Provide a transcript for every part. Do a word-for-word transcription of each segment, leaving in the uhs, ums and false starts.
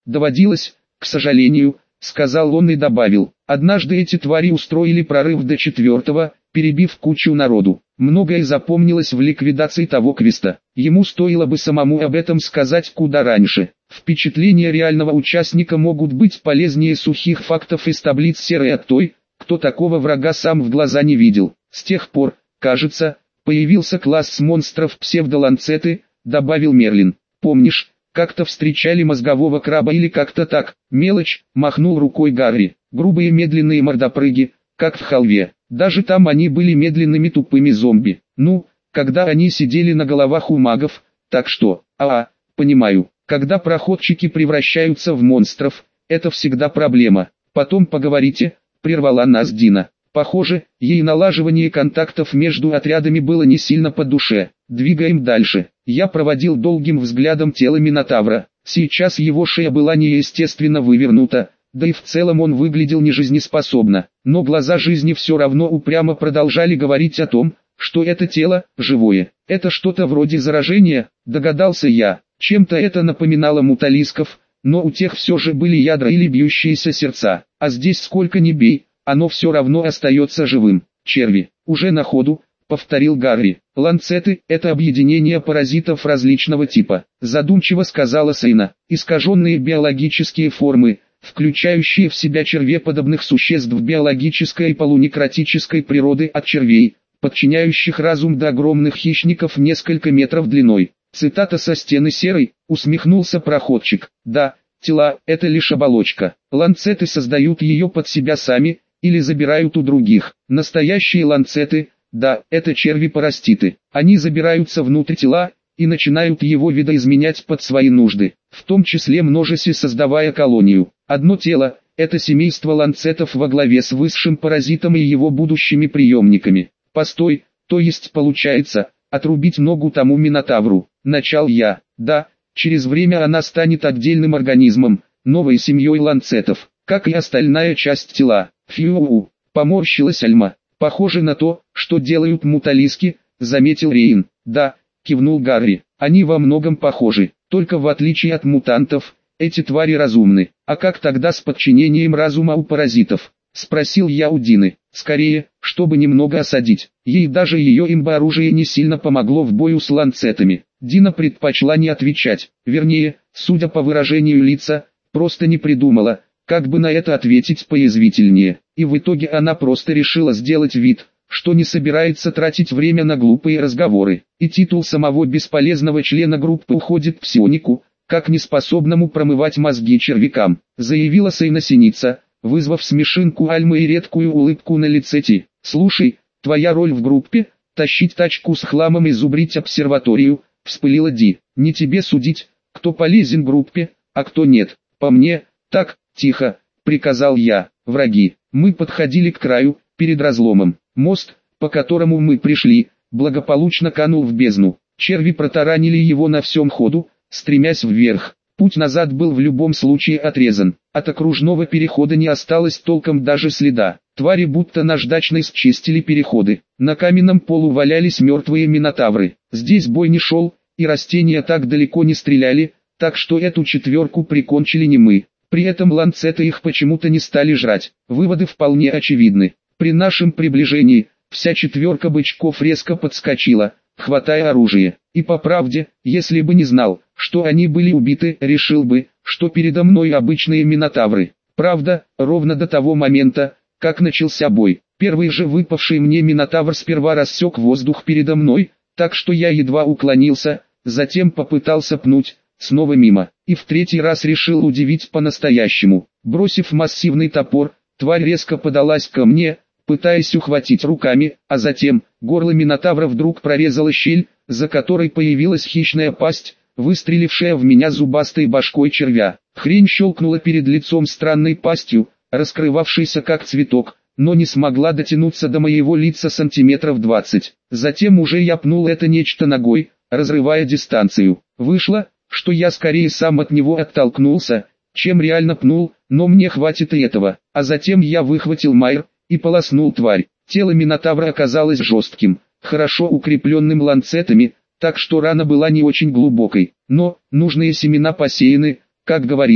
Доводилось, к сожалению, сказал он и добавил. Однажды эти твари устроили прорыв до четвертого, перебив кучу народу. Многое запомнилось в ликвидации того квеста. Ему стоило бы самому об этом сказать куда раньше. Впечатления реального участника могут быть полезнее сухих фактов из таблиц серой от той, кто такого врага сам в глаза не видел. С тех пор, кажется, появился класс монстров псевдоланцеты, добавил Мерлин. Помнишь, как-то встречали мозгового краба или как-то так? Мелочь, махнул рукой Гарри. Грубые медленные мордопрыги, как в халве. Даже там они были медленными тупыми зомби. Ну, когда они сидели на головах у магов, так что, а, понимаю, когда проходчики превращаются в монстров, это всегда проблема. Потом поговорите, прервала нас Дина. Похоже, ей налаживание контактов между отрядами было не сильно по душе. Двигаем дальше. Я проводил долгим взглядом тело Минотавра. Сейчас его шея была неестественно вывернута, да и в целом он выглядел нежизнеспособно. Но глаза жизни все равно упрямо продолжали говорить о том, что это тело живое. Это что-то вроде заражения, догадался я. Чем-то это напоминало муталисков, но у тех все же были ядра или бьющиеся сердца. А здесь сколько ни бей, оно все равно остается живым. Черви, уже на ходу, повторил Гарри. Ланцеты – это объединение паразитов различного типа, задумчиво сказала Сейна. Искаженные биологические формы, включающие в себя червеподобных существ биологической и полунекротической природы от червей, подчиняющих разум до огромных хищников несколько метров длиной. Цитата со стены серой, усмехнулся проходчик. Да, тела – это лишь оболочка. Ланцеты создают ее под себя сами, или забирают у других. Настоящие ланцеты, да, это черви-паразиты. Они забираются внутрь тела и начинают его видоизменять под свои нужды, в том числе множеся, создавая колонию. Одно тело – это семейство ланцетов во главе с высшим паразитом и его будущими преемниками. Постой, то есть получается, отрубить ногу тому Минотавру. Начал я. Да, через время она станет отдельным организмом, новой семьей ланцетов, как и остальная часть тела. Фью, поморщилась Альма. Похоже на то, что делают муталиски, заметил Рейн. Да, кивнул Гарри, они во многом похожи, только в отличие от мутантов, эти твари разумны. А как тогда с подчинением разума у паразитов? Спросил я у Дины. Скорее, чтобы немного осадить. Ей даже ее имба-оружие не сильно помогло в бою с ланцетами. Дина предпочла не отвечать. Вернее, судя по выражению лица, просто не придумала, как бы на это ответить поязвительнее. И в итоге она просто решила сделать вид, что не собирается тратить время на глупые разговоры. И титул самого бесполезного члена группы уходит псионику, как неспособному промывать мозги червякам, заявила Сейна Синица, вызвав смешинку Альмы и редкую улыбку на лице Ти. «Слушай, твоя роль в группе – тащить тачку с хламом и зубрить обсерваторию», – вспылила Ди. «Не тебе судить, кто полезен группе, а кто нет. По мне, так, тихо», – приказал я. «Враги». Мы подходили к краю, перед разломом. Мост, по которому мы пришли, благополучно канул в бездну. Черви протаранили его на всем ходу, стремясь вверх. Путь назад был в любом случае отрезан. От окружного перехода не осталось толком даже следа. Твари будто наждачной счистили переходы. На каменном полу валялись мертвые минотавры. Здесь бой не шел, и растения так далеко не стреляли, так что эту четверку прикончили не мы. При этом ланцеты их почему-то не стали жрать. Выводы вполне очевидны. При нашем приближении, вся четверка бычков резко подскочила, хватая оружие. И по правде, если бы не знал, что они были убиты, решил бы, что передо мной обычные минотавры. Правда, ровно до того момента, как начался бой. Первый же выпавший мне минотавр сперва рассек воздух передо мной, так что я едва уклонился, затем попытался пнуть, снова мимо, и в третий раз решил удивить по-настоящему. Бросив массивный топор, тварь резко подалась ко мне, пытаясь ухватить руками, а затем, горло минотавра вдруг прорезала щель, за которой появилась хищная пасть, выстрелившая в меня зубастой башкой червя. Хрень щелкнула перед лицом странной пастью, раскрывавшейся как цветок, но не смогла дотянуться до моего лица сантиметров двадцать. Затем уже я пнул это нечто ногой, разрывая дистанцию. Вышло, что я скорее сам от него оттолкнулся, чем реально пнул, но мне хватит и этого. А затем я выхватил майр и полоснул тварь. Тело минотавра оказалось жестким, хорошо укрепленным ланцетами, так что рана была не очень глубокой, но нужные семена посеяны, как говорится.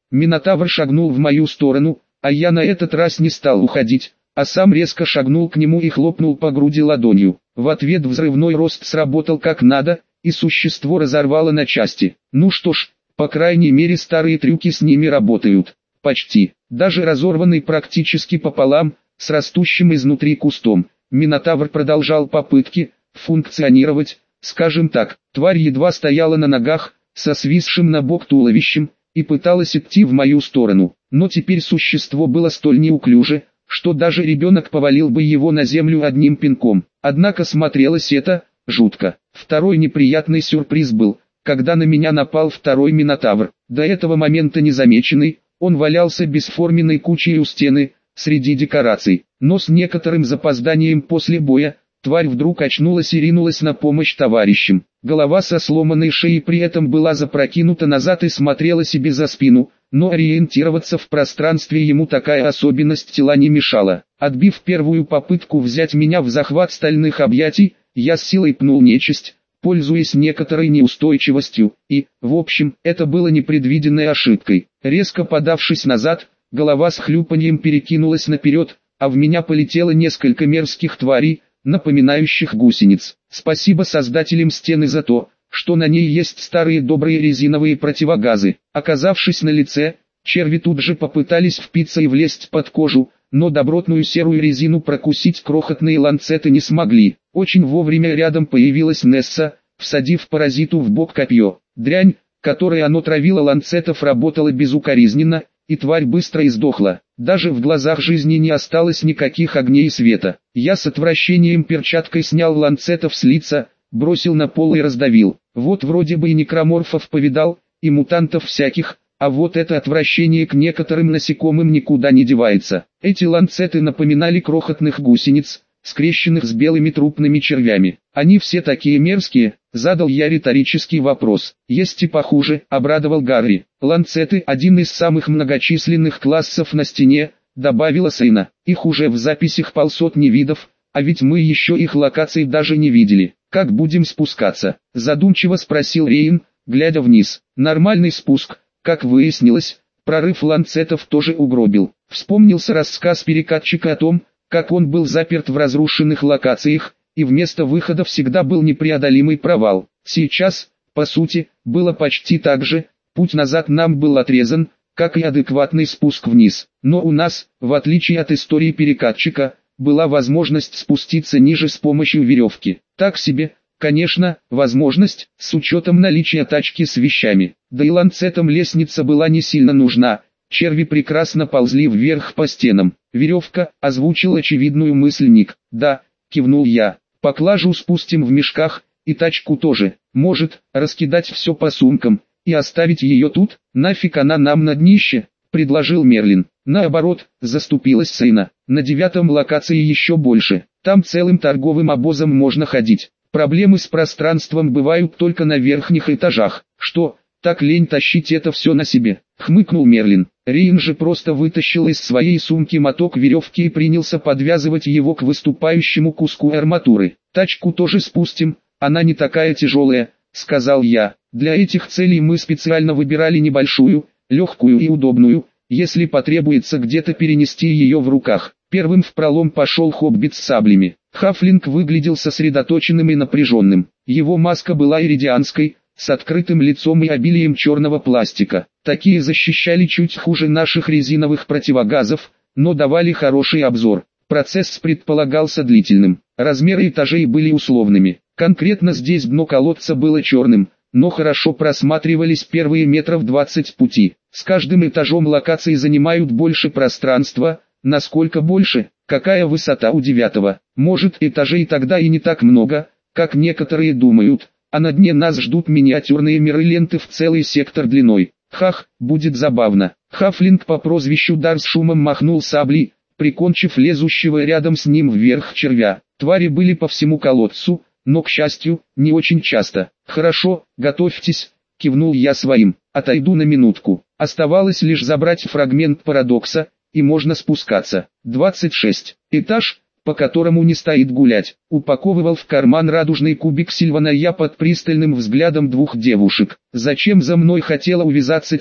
Минотавр шагнул в мою сторону, а я на этот раз не стал уходить, а сам резко шагнул к нему и хлопнул по груди ладонью. В ответ взрывной рост сработал как надо, и существо разорвало на части. Ну что ж, по крайней мере старые трюки с ними работают. Почти, даже разорванный практически пополам, с растущим изнутри кустом, Минотавр продолжал попытки функционировать, скажем так. Тварь едва стояла на ногах, со свисшим на бок туловищем, и пыталась идти в мою сторону. Но теперь существо было столь неуклюже, что даже ребенок повалил бы его на землю одним пинком. Однако смотрелось это жутко. Второй неприятный сюрприз был, когда на меня напал второй Минотавр. До этого момента незамеченный, он валялся бесформенной кучей у стены, среди декораций. Но с некоторым запозданием после боя, тварь вдруг очнулась и ринулась на помощь товарищам. Голова со сломанной шеей при этом была запрокинута назад и смотрела себе за спину, но ориентироваться в пространстве ему такая особенность тела не мешала. Отбив первую попытку взять меня в захват стальных объятий, я с силой пнул нечисть, пользуясь некоторой неустойчивостью, и, в общем, это было непредвиденной ошибкой. Резко подавшись назад, голова с хлюпаньем перекинулась наперед, а в меня полетело несколько мерзких тварей, напоминающих гусениц. Спасибо создателям стены за то, что на ней есть старые добрые резиновые противогазы. Оказавшись на лице, черви тут же попытались впиться и влезть под кожу, но добротную серую резину прокусить крохотные ланцеты не смогли. Очень вовремя рядом появилась Несса, всадив паразиту в бок копье. Дрянь, которой оно травило ланцетов, работала безукоризненно, и тварь быстро издохла. Даже в глазах жизни не осталось никаких огней и света. Я с отвращением перчаткой снял ланцетов с лица, бросил на пол и раздавил. Вот вроде бы и некроморфов повидал, и мутантов всяких, а вот это отвращение к некоторым насекомым никуда не девается. Эти ланцеты напоминали крохотных гусениц, скрещенных с белыми трупными червями. Они все такие мерзкие, задал я риторический вопрос. Есть и похуже, обрадовал Гарри. Ланцеты – один из самых многочисленных классов на стене, добавила Сейна. Их уже в записях полсотни видов, а ведь мы еще их локаций даже не видели. Как будем спускаться? Задумчиво спросил Рейн, глядя вниз. Нормальный спуск, как выяснилось, прорыв ланцетов тоже угробил. Вспомнился рассказ перекатчика о том, как он был заперт в разрушенных локациях, и вместо выхода всегда был непреодолимый провал. Сейчас, по сути, было почти так же, путь назад нам был отрезан, как и адекватный спуск вниз. Но у нас, в отличие от истории перекатчика, была возможность спуститься ниже с помощью веревки. Так себе, конечно, возможность, с учетом наличия тачки с вещами. Да и ланцетам лестница была не сильно нужна. Черви прекрасно ползли вверх по стенам. Веревка, озвучил очевидную мысль Ник. Да, кивнул я. Поклажу спустим в мешках, и тачку тоже. Может, раскидать все по сумкам, и оставить ее тут? Нафиг она нам на днище, предложил Мерлин. Наоборот, заступилась Сейна. На девятом локации еще больше. Там целым торговым обозом можно ходить. Проблемы с пространством бывают только на верхних этажах. Что, так лень тащить это все на себе? Хмыкнул Мерлин. Рейн же просто вытащил из своей сумки моток веревки и принялся подвязывать его к выступающему куску арматуры. Тачку тоже спустим, она не такая тяжелая, сказал я. Для этих целей мы специально выбирали небольшую, легкую и удобную, если потребуется где-то перенести ее в руках. Первым в пролом пошел хоббит с саблями. Хафлинг выглядел сосредоточенным и напряженным. Его маска была иридианской, с открытым лицом и обилием черного пластика. Такие защищали чуть хуже наших резиновых противогазов, но давали хороший обзор. Процесс предполагался длительным. Размеры этажей были условными. Конкретно здесь дно колодца было черным, но хорошо просматривались первые метров двадцать пути. С каждым этажом локации занимают больше пространства. Насколько больше? Какая высота у девятого? Может, этажей тогда и не так много, как некоторые думают, а на дне нас ждут миниатюрные миры ленты в целый сектор длиной. Хах, будет забавно. Хафлинг по прозвищу Дар с шумом махнул саблей, прикончив лезущего рядом с ним вверх червя. Твари были по всему колодцу, но, к счастью, не очень часто. «Хорошо, готовьтесь», — кивнул я своим. «Отойду на минутку». Оставалось лишь забрать фрагмент парадокса, и можно спускаться. двадцать шесть. Этаж, по которому не стоит гулять. Упаковывал в карман радужный кубик Сильвана я под пристальным взглядом двух девушек. Зачем за мной хотела увязаться те,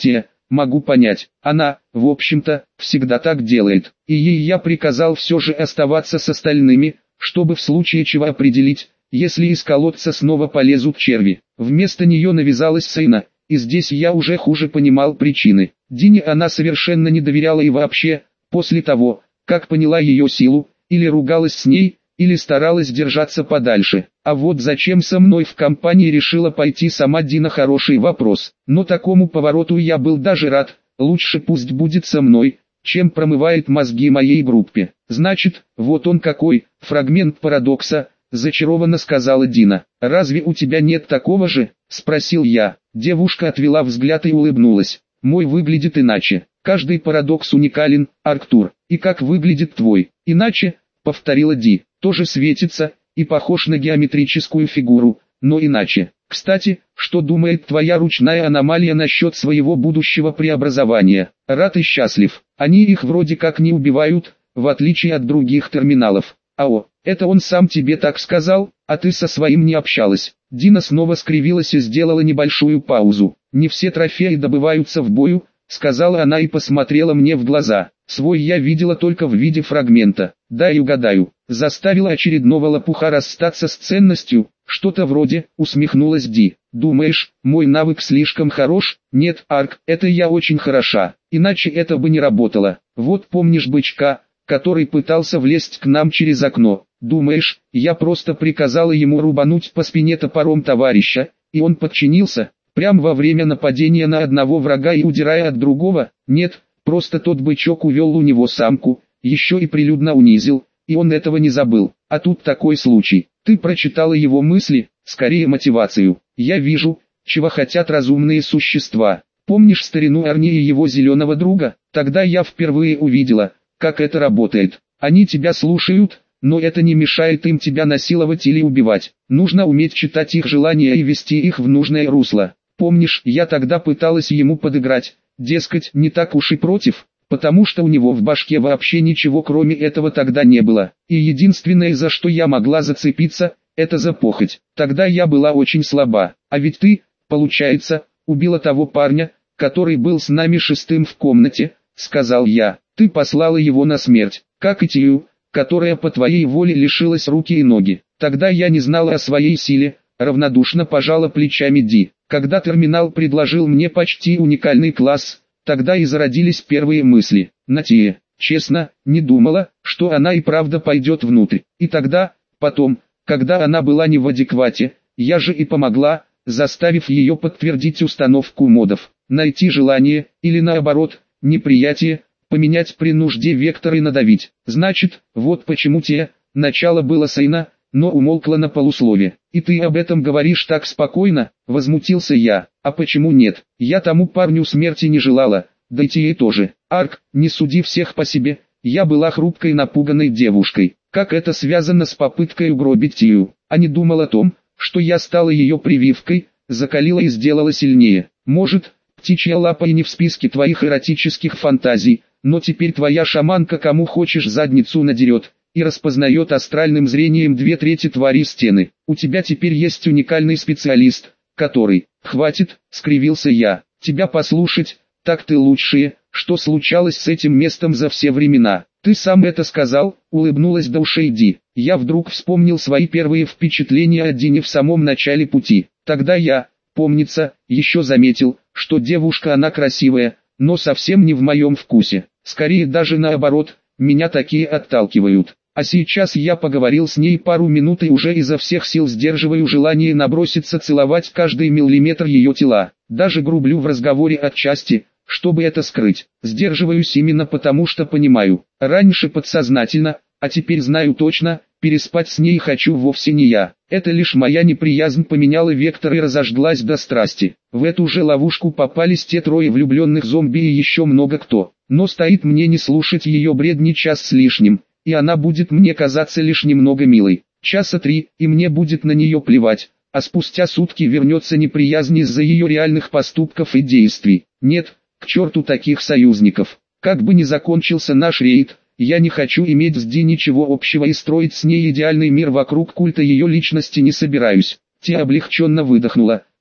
могу понять. Она, в общем-то, всегда так делает. И ей я приказал все же оставаться с остальными, чтобы в случае чего определить, если из колодца снова полезут черви. Вместо нее навязалась Сейна, и здесь я уже хуже понимал причины. Дине она совершенно не доверяла и вообще, после того, как поняла ее силу, или ругалась с ней, или старалась держаться подальше. А вот зачем со мной в компании решила пойти сама Дина, хороший вопрос. Но такому повороту я был даже рад, лучше пусть будет со мной, чем промывает мозги моей группе. Значит, вот он какой, фрагмент парадокса, зачарованно сказала Дина. Разве у тебя нет такого же? Спросил я. Девушка отвела взгляд и улыбнулась. Мой выглядит иначе. Каждый парадокс уникален, Арктур. И как выглядит твой? Иначе, повторила Ди. Тоже светится, и похож на геометрическую фигуру, но иначе. Кстати, что думает твоя ручная аномалия насчет своего будущего преобразования? Рад и счастлив. Они их вроде как не убивают, в отличие от других терминалов. Ао, это он сам тебе так сказал, а ты со своим не общалась. Дина снова скривилась и сделала небольшую паузу. Не все трофеи добываются в бою, сказала она и посмотрела мне в глаза. Свой я видела только в виде фрагмента. Дай угадаю, заставила очередного лопуха расстаться с ценностью, что-то вроде, усмехнулась Ди. Думаешь, мой навык слишком хорош? Нет, Арк, это я очень хороша, иначе это бы не работало. Вот помнишь бычка, который пытался влезть к нам через окно? Думаешь, я просто приказала ему рубануть по спине топором товарища, и он подчинился, прямо во время нападения на одного врага и удирая от другого? Нет, просто тот бычок увел у него самку, еще и прилюдно унизил, и он этого не забыл. А тут такой случай. Ты прочитала его мысли, скорее мотивацию. Я вижу, чего хотят разумные существа. Помнишь старину Арни и его зеленого друга? Тогда я впервые увидела, как это работает. Они тебя слушают, но это не мешает им тебя насиловать или убивать. Нужно уметь читать их желания и вести их в нужное русло. Помнишь, я тогда пыталась ему подыграть, дескать, не так уж и против, потому что у него в башке вообще ничего кроме этого тогда не было. И единственное, за что я могла зацепиться, это за похоть. Тогда я была очень слаба. А ведь ты, получается, убила того парня, который был с нами шестым в комнате, сказал я. Ты послала его на смерть, как и Тию, которая по твоей воле лишилась руки и ноги. Тогда я не знала о своей силе, равнодушно пожала плечами Ди. Когда терминал предложил мне почти уникальный класс, тогда и зародились первые мысли. На Тие, честно, не думала, что она и правда пойдет внутрь. И тогда, потом, когда она была не в адеквате, я же и помогла, заставив ее подтвердить установку модов, найти желание, или наоборот, неприятие, поменять при нужде вектор и надавить. Значит, вот почему те, начало было Сейна, но умолкла на полуслове. И ты об этом говоришь так спокойно, возмутился я. А почему нет? Я тому парню смерти не желала, да и ей тоже. Арк, не суди всех по себе, я была хрупкой напуганной девушкой. Как это связано с попыткой угробить Тию? А не думал о том, что я стала ее прививкой, закалила и сделала сильнее. Может, птичья лапа и не в списке твоих эротических фантазий, но теперь твоя шаманка кому хочешь задницу надерет и распознает астральным зрением две трети твари стены. У тебя теперь есть уникальный специалист, который... Хватит, скривился я, тебя послушать, так ты лучшее, что случалось с этим местом за все времена. Ты сам это сказал, улыбнулась до ушей Ди. Я вдруг вспомнил свои первые впечатления о Дине в самом начале пути. Тогда я, помнится, еще заметил, что девушка она красивая, но совсем не в моем вкусе. Скорее даже наоборот, меня такие отталкивают. А сейчас я поговорил с ней пару минут и уже изо всех сил сдерживаю желание наброситься целовать каждый миллиметр ее тела. Даже грублю в разговоре отчасти, чтобы это скрыть. Сдерживаюсь именно потому, что понимаю. Раньше подсознательно, а теперь знаю точно, переспать с ней хочу вовсе не я. Это лишь моя неприязнь поменяла вектор и разожглась до страсти. В эту же ловушку попались те трое влюбленных зомби и еще много кто. Но стоит мне не слушать ее бредни час с лишним, и она будет мне казаться лишь немного милой. Часа три, и мне будет на нее плевать, а спустя сутки вернется неприязнь из-за ее реальных поступков и действий. Нет, к черту таких союзников. Как бы ни закончился наш рейд, я не хочу иметь с Ди ничего общего и строить с ней идеальный мир вокруг культа ее личности не собираюсь. Ти облегченно выдохнула,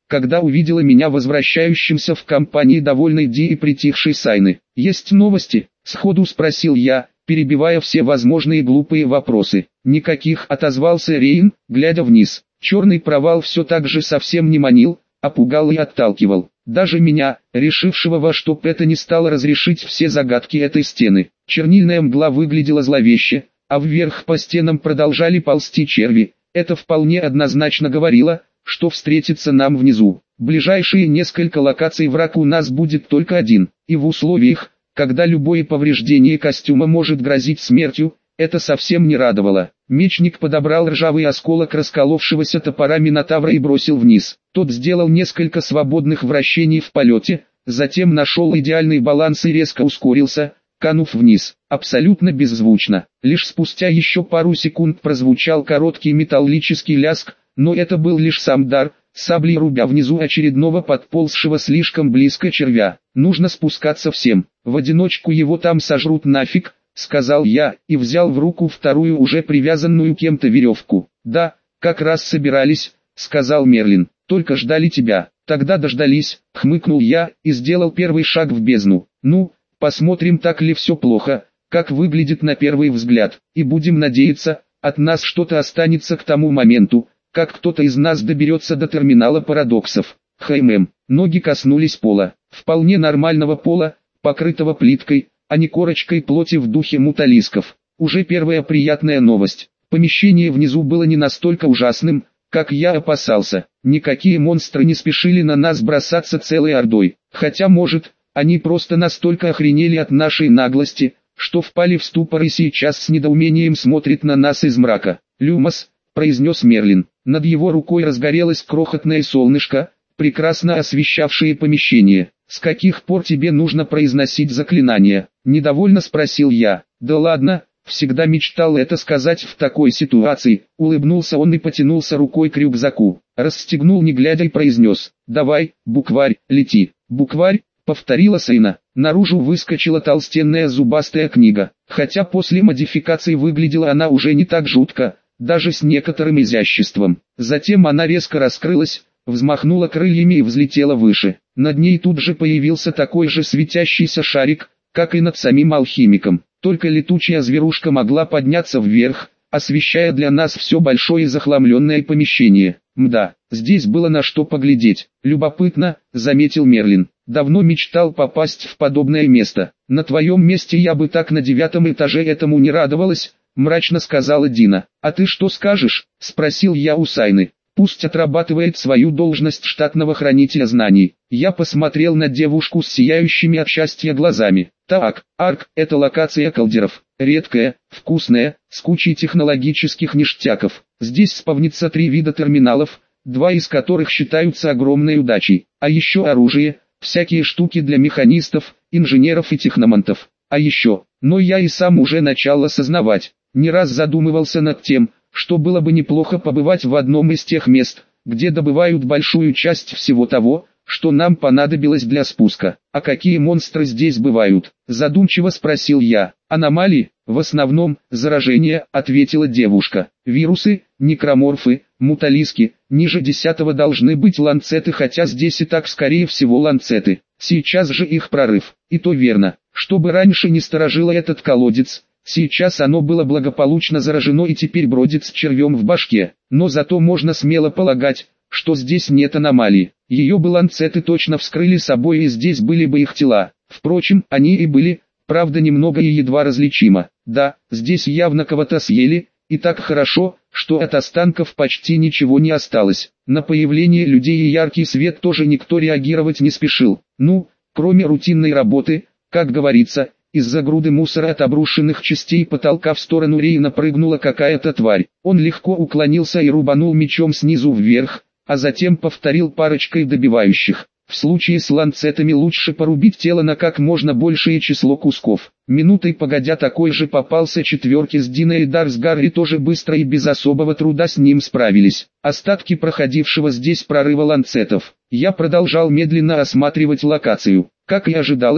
когда увидела меня возвращающимся в компании довольной Ди и притихшей Сайны. «Есть новости?» — сходу спросил я, перебивая все возможные глупые вопросы. «Никаких», — отозвался Рейн, глядя вниз. Черный провал все так же совсем не манил, а пугал и отталкивал. Даже меня, решившего во что бы это ни стало разрешить все загадки этой стены. Чернильная мгла выглядела зловеще, а вверх по стенам продолжали ползти черви. Это вполне однозначно говорило, что встретится нам внизу. Ближайшие несколько локаций враг у нас будет только один, и в условиях, когда любое повреждение костюма может грозить смертью, это совсем не радовало. Мечник подобрал ржавый осколок расколовшегося топора Минотавра и бросил вниз. Тот сделал несколько свободных вращений в полете, затем нашел идеальный баланс и резко ускорился, канув вниз, абсолютно беззвучно. Лишь спустя еще пару секунд прозвучал короткий металлический лязг, но это был лишь сам дар, саблей рубя внизу очередного подползшего слишком близко червя. Нужно спускаться всем, в одиночку его там сожрут нафиг, сказал я, и взял в руку вторую уже привязанную кем-то веревку. Да, как раз собирались, сказал Мерлин, только ждали тебя. Тогда дождались, хмыкнул я, и сделал первый шаг в бездну. Ну, посмотрим, так ли все плохо, как выглядит на первый взгляд, и будем надеяться, от нас что-то останется к тому моменту, как кто-то из нас доберется до терминала парадоксов. Хм, ноги коснулись пола, вполне нормального пола, покрытого плиткой, а не корочкой плоти в духе муталисков. Уже первая приятная новость. Помещение внизу было не настолько ужасным, как я опасался. Никакие монстры не спешили на нас бросаться целой ордой. Хотя, может, они просто настолько охренели от нашей наглости, что впали в ступор и сейчас с недоумением смотрят на нас из мрака. «Люмос», — произнес Мерлин. Над его рукой разгорелось крохотное солнышко, прекрасно освещавшее помещение. «С каких пор тебе нужно произносить заклинания?» — недовольно спросил я. «Да ладно, всегда мечтал это сказать в такой ситуации», — улыбнулся он и потянулся рукой к рюкзаку. Расстегнул не глядя и произнес: «Давай, букварь, лети». «Букварь», — повторила Сайна. Наружу выскочила толстенная зубастая книга. Хотя после модификации выглядела она уже не так жутко, даже с некоторым изяществом. Затем она резко раскрылась, взмахнула крыльями и взлетела выше. Над ней тут же появился такой же светящийся шарик, как и над самим алхимиком. Только летучая зверушка могла подняться вверх, освещая для нас все большое захламленное помещение. Мда, здесь было на что поглядеть. Любопытно, заметил Мерлин. Давно мечтал попасть в подобное место. На твоем месте я бы так на девятом этаже этому не радовалась, мрачно сказала Дина. А ты что скажешь? Спросил я у Сайны. Пусть отрабатывает свою должность штатного хранителя знаний. Я посмотрел на девушку с сияющими от счастья глазами. Так, Арк, это локация колдеров. Редкая, вкусная, с кучей технологических ништяков. Здесь спавнится три вида терминалов, два из которых считаются огромной удачей. А еще оружие, всякие штуки для механистов, инженеров и техномантов. А еще, но я и сам уже начал осознавать, не раз задумывался над тем, что было бы неплохо побывать в одном из тех мест, где добывают большую часть всего того, что нам понадобилось для спуска. А какие монстры здесь бывают? Задумчиво спросил я. Аномалии, в основном, заражения, ответила девушка. Вирусы, некроморфы, муталиски, ниже десятого должны быть ланцеты, хотя здесь и так скорее всего ланцеты. Сейчас же их прорыв. И то верно, чтобы раньше не сторожило этот колодец. Сейчас оно было благополучно заражено и теперь бродит с червем в башке, но зато можно смело полагать, что здесь нет аномалии. Ее бы ланцеты точно вскрыли собой и здесь были бы их тела. Впрочем, они и были, правда немного и едва различимо. Да, здесь явно кого-то съели, и так хорошо, что от останков почти ничего не осталось. На появление людей и яркий свет тоже никто реагировать не спешил. Ну, кроме рутинной работы, как говорится. Из-за груды мусора от обрушенных частей потолка в сторону Рейна прыгнула какая-то тварь. Он легко уклонился и рубанул мечом снизу вверх, а затем повторил парочкой добивающих. В случае с ланцетами лучше порубить тело на как можно большее число кусков. Минутой погодя такой же попался четверки с Диной и Дарсгар и тоже быстро и без особого труда с ним справились. Остатки проходившего здесь прорыва ланцетов. Я продолжал медленно осматривать локацию. Как и ожидалось,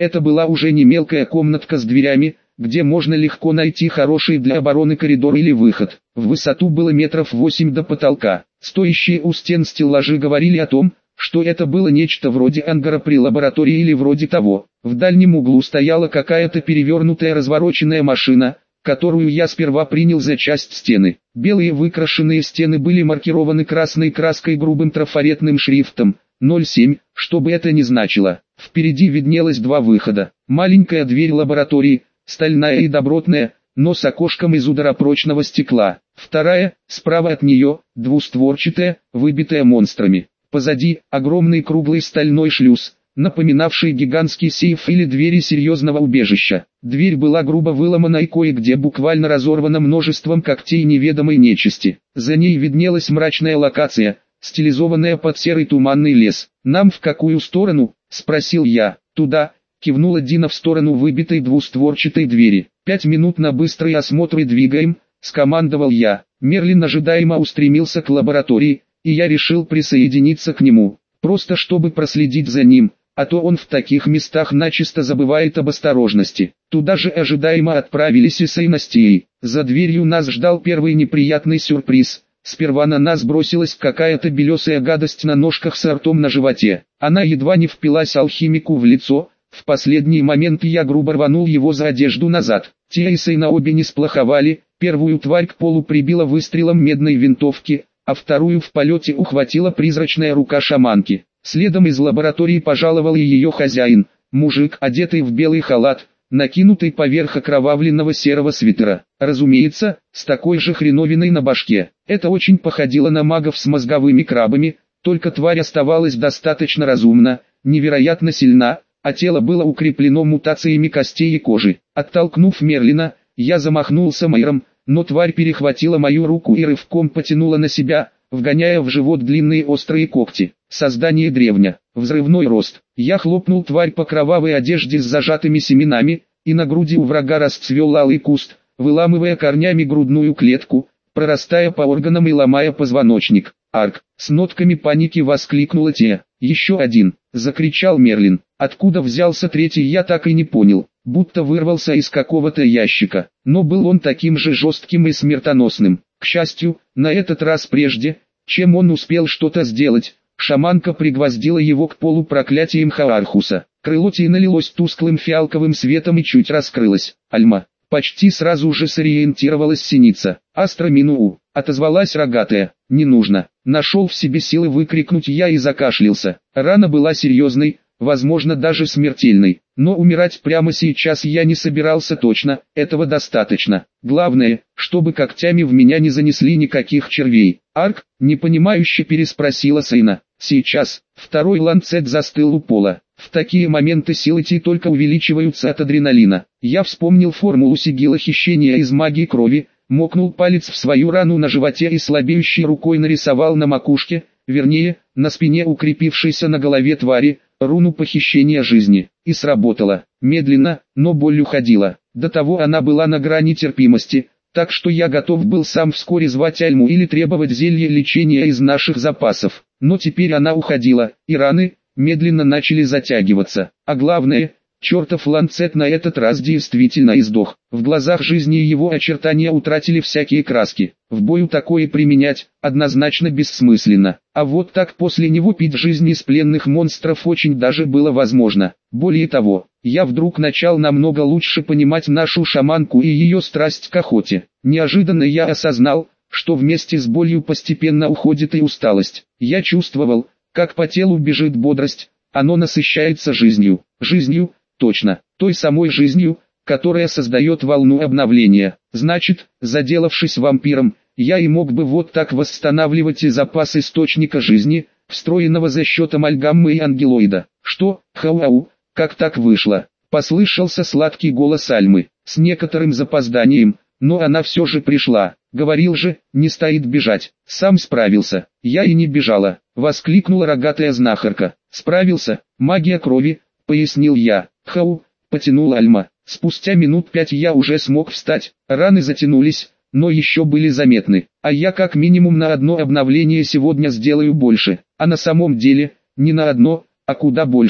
Это была уже не мелкая комнатка с дверями, где можно легко найти хороший для обороны коридор или выход. В высоту было метров восемь до потолка. Стоящие у стен стеллажи говорили о том, что это было нечто вроде ангара при лаборатории или вроде того. В дальнем углу стояла какая-то перевернутая развороченная машина, которую я сперва принял за часть стены. Белые выкрашенные стены были маркированы красной краской грубым трафаретным шрифтом ноль семь, что бы это ни значило. Впереди виднелось два выхода. Маленькая дверь лаборатории, стальная и добротная, но с окошком из ударопрочного стекла. Вторая, справа от нее, двустворчатая, выбитая монстрами. Позади, огромный круглый стальной шлюз, напоминавший гигантский сейф или двери серьезного убежища. Дверь была грубо выломана и кое-где буквально разорвана множеством когтей неведомой нечисти. За ней виднелась мрачная локация, стилизованная под серый туманный лес. «Нам в какую сторону?» – спросил я. «Туда», – кивнула Дина в сторону выбитой двустворчатой двери. «Пять минут на быстрый осмотр и двигаем», – скомандовал я. Мерлин ожидаемо устремился к лаборатории, и я решил присоединиться к нему, просто чтобы проследить за ним, а то он в таких местах начисто забывает об осторожности. Туда же ожидаемо отправились и Сэй с Тией. За дверью нас ждал первый неприятный сюрприз. Сперва на нас бросилась какая-то белесая гадость на ножках с ртом на животе. Она едва не впилась алхимику в лицо. В последний момент я грубо рванул его за одежду назад. Тия и Сэй на обе не сплоховали. Первую тварь к полу прибила выстрелом медной винтовки, а вторую в полете ухватила призрачная рука шаманки. Следом из лаборатории пожаловал и ее хозяин, мужик, одетый в белый халат, накинутый поверх окровавленного серого свитера. Разумеется, с такой же хреновиной на башке. Это очень походило на магов с мозговыми крабами, только тварь оставалась достаточно разумна, невероятно сильна, а тело было укреплено мутациями костей и кожи. Оттолкнув Мерлина, я замахнулся майром, но тварь перехватила мою руку и рывком потянула на себя, вгоняя в живот длинные острые когти. Создание древня, взрывной рост. Я хлопнул тварь по кровавой одежде с зажатыми семенами, и на груди у врага расцвел алый куст, выламывая корнями грудную клетку, прорастая по органам и ломая позвоночник. «Арк!» — с нотками паники воскликнула Тия. «Еще один!» — закричал Мерлин. Откуда взялся третий, я так и не понял, будто вырвался из какого-то ящика. Но был он таким же жестким и смертоносным. К счастью, на этот раз прежде, чем он успел что-то сделать, шаманка пригвоздила его к полу проклятием Хаархуса. Крыло Тии налилось тусклым фиалковым светом и чуть раскрылось. «Альма!» Почти сразу же сориентировалась синица. «Астра Минуу!» — отозвалась рогатая. «Не нужно!» Нашел в себе силы выкрикнуть я и закашлялся. Рана была серьезной, возможно даже смертельной. Но умирать прямо сейчас я не собирался точно, этого достаточно. Главное, чтобы когтями в меня не занесли никаких червей. «Арк?» — непонимающе переспросила Сейна. «Сейчас». Второй ланцет застыл у пола. В такие моменты силы Ти только увеличиваются от адреналина. Я вспомнил формулу сигила хищения из магии крови, мокнул палец в свою рану на животе и слабеющей рукой нарисовал на макушке, вернее, на спине укрепившейся на голове твари, руну похищения жизни. И сработало. Медленно, но боль уходила. До того она была на грани терпимости, так что я готов был сам вскоре звать Альму или требовать зелье лечения из наших запасов. Но теперь она уходила, и раны медленно начали затягиваться. А главное, чертов ланцет на этот раз действительно издох. В глазах жизни его очертания утратили всякие краски. В бою такое применять однозначно бессмысленно. А вот так после него пить жизнь из пленных монстров очень даже было возможно. Более того, я вдруг начал намного лучше понимать нашу шаманку и ее страсть к охоте. Неожиданно я осознал, что вместе с болью постепенно уходит и усталость. Я чувствовал, как по телу бежит бодрость, оно насыщается жизнью. Жизнью, точно, той самой жизнью, которая создает волну обновления. Значит, заделавшись вампиром, я и мог бы вот так восстанавливать и запас источника жизни, встроенного за счет амальгаммы и ангелоида. Что, хау-ау, как так вышло? Послышался сладкий голос Альмы, с некоторым запозданием, но она все же пришла. Говорил же, не стоит бежать. Сам справился. Я и не бежала, воскликнула рогатая знахарка. Справился, магия крови, пояснил я. Хау, потянула Альма. Спустя минут пять я уже смог встать. Раны затянулись, но еще были заметны. А я как минимум на одно обновление сегодня сделаю больше. А на самом деле, не на одно, а куда больше.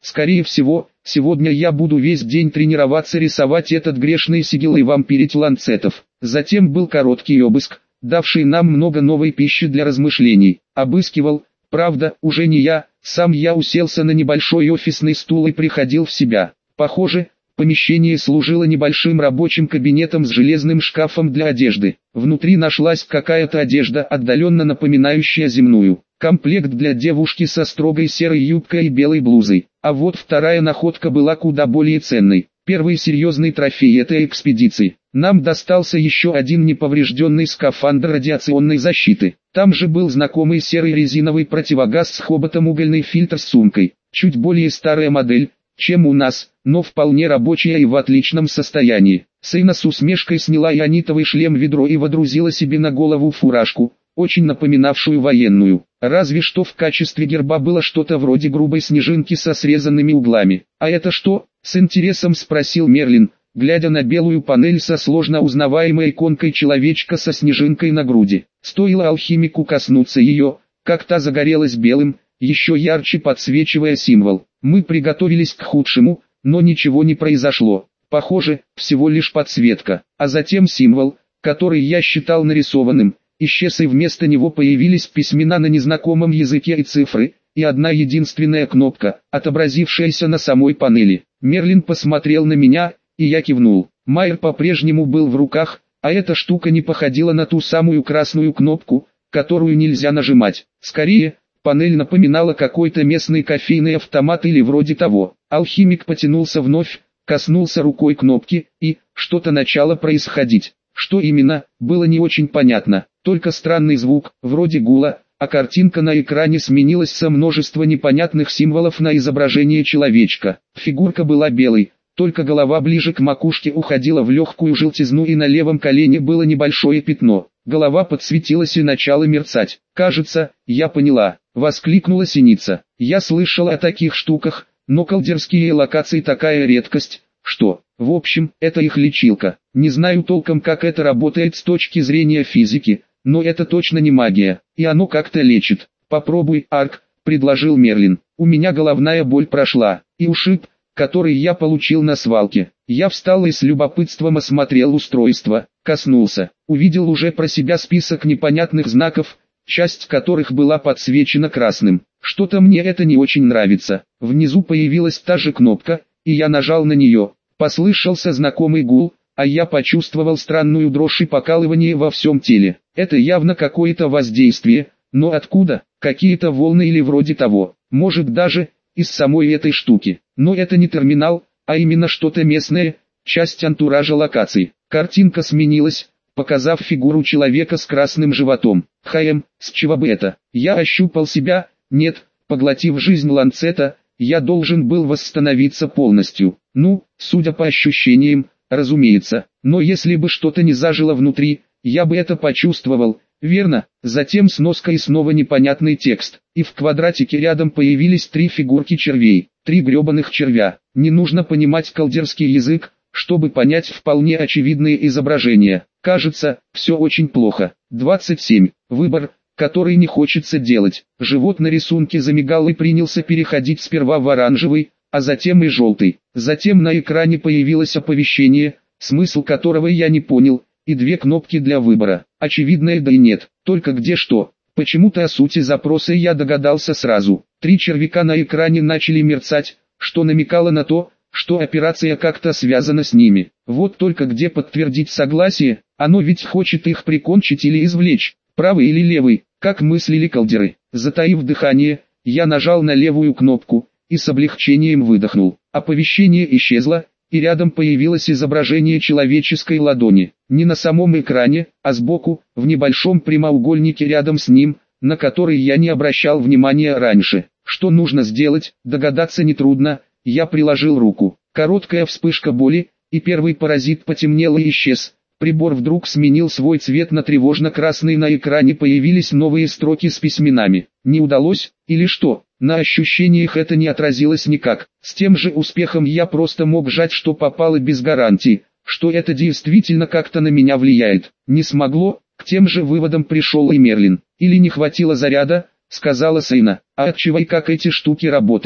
Скорее всего, сегодня я буду весь день тренироваться рисовать этот грешный сигил и вампирить ланцетов. Затем был короткий обыск, давший нам много новой пищи для размышлений. Обыскивал, правда, уже не я, сам я уселся на небольшой офисный стул и приходил в себя. Похоже, помещение служило небольшим рабочим кабинетом с железным шкафом для одежды. Внутри нашлась какая-то одежда, отдаленно напоминающая земную. Комплект для девушки со строгой серой юбкой и белой блузой. А вот вторая находка была куда более ценной. Первый серьезный трофей этой экспедиции. Нам достался еще один неповрежденный скафандр радиационной защиты. Там же был знакомый серый резиновый противогаз с хоботом, угольный фильтр с сумкой. Чуть более старая модель, чем у нас, но вполне рабочая и в отличном состоянии. Сейна с усмешкой сняла ионитовый шлем-ведро и водрузила себе на голову фуражку, очень напоминавшую военную. Разве что в качестве герба было что-то вроде грубой снежинки со срезанными углами. «А это что?» — с интересом спросил Мерлин, глядя на белую панель со сложно узнаваемой иконкой человечка со снежинкой на груди. Стоило алхимику коснуться ее, как та загорелась белым, еще ярче подсвечивая символ. Мы приготовились к худшему, но ничего не произошло. Похоже, всего лишь подсветка. А затем символ, который я считал нарисованным, исчез, и вместо него появились письмена на незнакомом языке и цифры, и одна единственная кнопка, отобразившаяся на самой панели. Мерлин посмотрел на меня, и я кивнул. Майер по-прежнему был в руках, а эта штука не походила на ту самую красную кнопку, которую нельзя нажимать. Скорее, панель напоминала какой-то местный кофейный автомат или вроде того. Алхимик потянулся вновь, коснулся рукой кнопки, и что-то начало происходить. Что именно, было не очень понятно, только странный звук, вроде гула, а картинка на экране сменилась со множества непонятных символов на изображение человечка. Фигурка была белой, только голова ближе к макушке уходила в легкую желтизну, и на левом колене было небольшое пятно. Голова подсветилась и начала мерцать. «Кажется, я поняла», — воскликнула Синица. «Я слышала о таких штуках, но колдерские локации такая редкость, что, в общем, это их лечилка. Не знаю толком, как это работает с точки зрения физики, но это точно не магия, и оно как-то лечит. Попробуй, Арк», — предложил Мерлин. «У меня головная боль прошла, и ушиб, который я получил на свалке». Я встал и с любопытством осмотрел устройство, коснулся, увидел уже про себя список непонятных знаков, часть которых была подсвечена красным. Что-то мне это не очень нравится. Внизу появилась та же кнопка, и я нажал на нее. Послышался знакомый гул, а я почувствовал странную дрожь и покалывание во всем теле. Это явно какое-то воздействие, но откуда? Какие-то волны или вроде того. Может даже из самой этой штуки. Но это не терминал, а именно что-то местное, часть антуража локации. Картинка сменилась, показав фигуру человека с красным животом. Хм, с чего бы это? Я ощупал себя, нет, поглотив жизнь ланцета, я должен был восстановиться полностью. Ну, судя по ощущениям, разумеется. Но если бы что-то не зажило внутри, я бы это почувствовал, верно? Затем сноска и снова непонятный текст. И в квадратике рядом появились три фигурки червей. Три гребаных червя. Не нужно понимать колдерский язык, чтобы понять вполне очевидные изображения. Кажется, все очень плохо. двадцать семь. Выбор, который не хочется делать. Живот на рисунке замигал и принялся переходить сперва в оранжевый, а затем и желтый. Затем на экране появилось оповещение, смысл которого я не понял, и две кнопки для выбора. Очевидное да и нет, только где что. Почему-то о сути запроса я догадался сразу. Три червяка на экране начали мерцать, что намекало на то, что операция как-то связана с ними. Вот только где подтвердить согласие, оно ведь хочет их прикончить или извлечь, правый или левый, как мыслили колдеры. Затаив дыхание, я нажал на левую кнопку, и с облегчением выдохнул. Оповещение исчезло, и рядом появилось изображение человеческой ладони. Не на самом экране, а сбоку, в небольшом прямоугольнике рядом с ним, на который я не обращал внимания раньше. Что нужно сделать, догадаться нетрудно. Я приложил руку. Короткая вспышка боли, и первый паразит потемнел и исчез. Прибор вдруг сменил свой цвет на тревожно-красный, на экране появились новые строки с письменами. Не удалось, или что? На ощущениях это не отразилось никак. С тем же успехом я просто мог жать, что попало, без гарантии, что это действительно как-то на меня влияет. Не смогло, к тем же выводам пришел и Мерлин. Или не хватило заряда, сказала Сейна. А отчего и как эти штуки работают?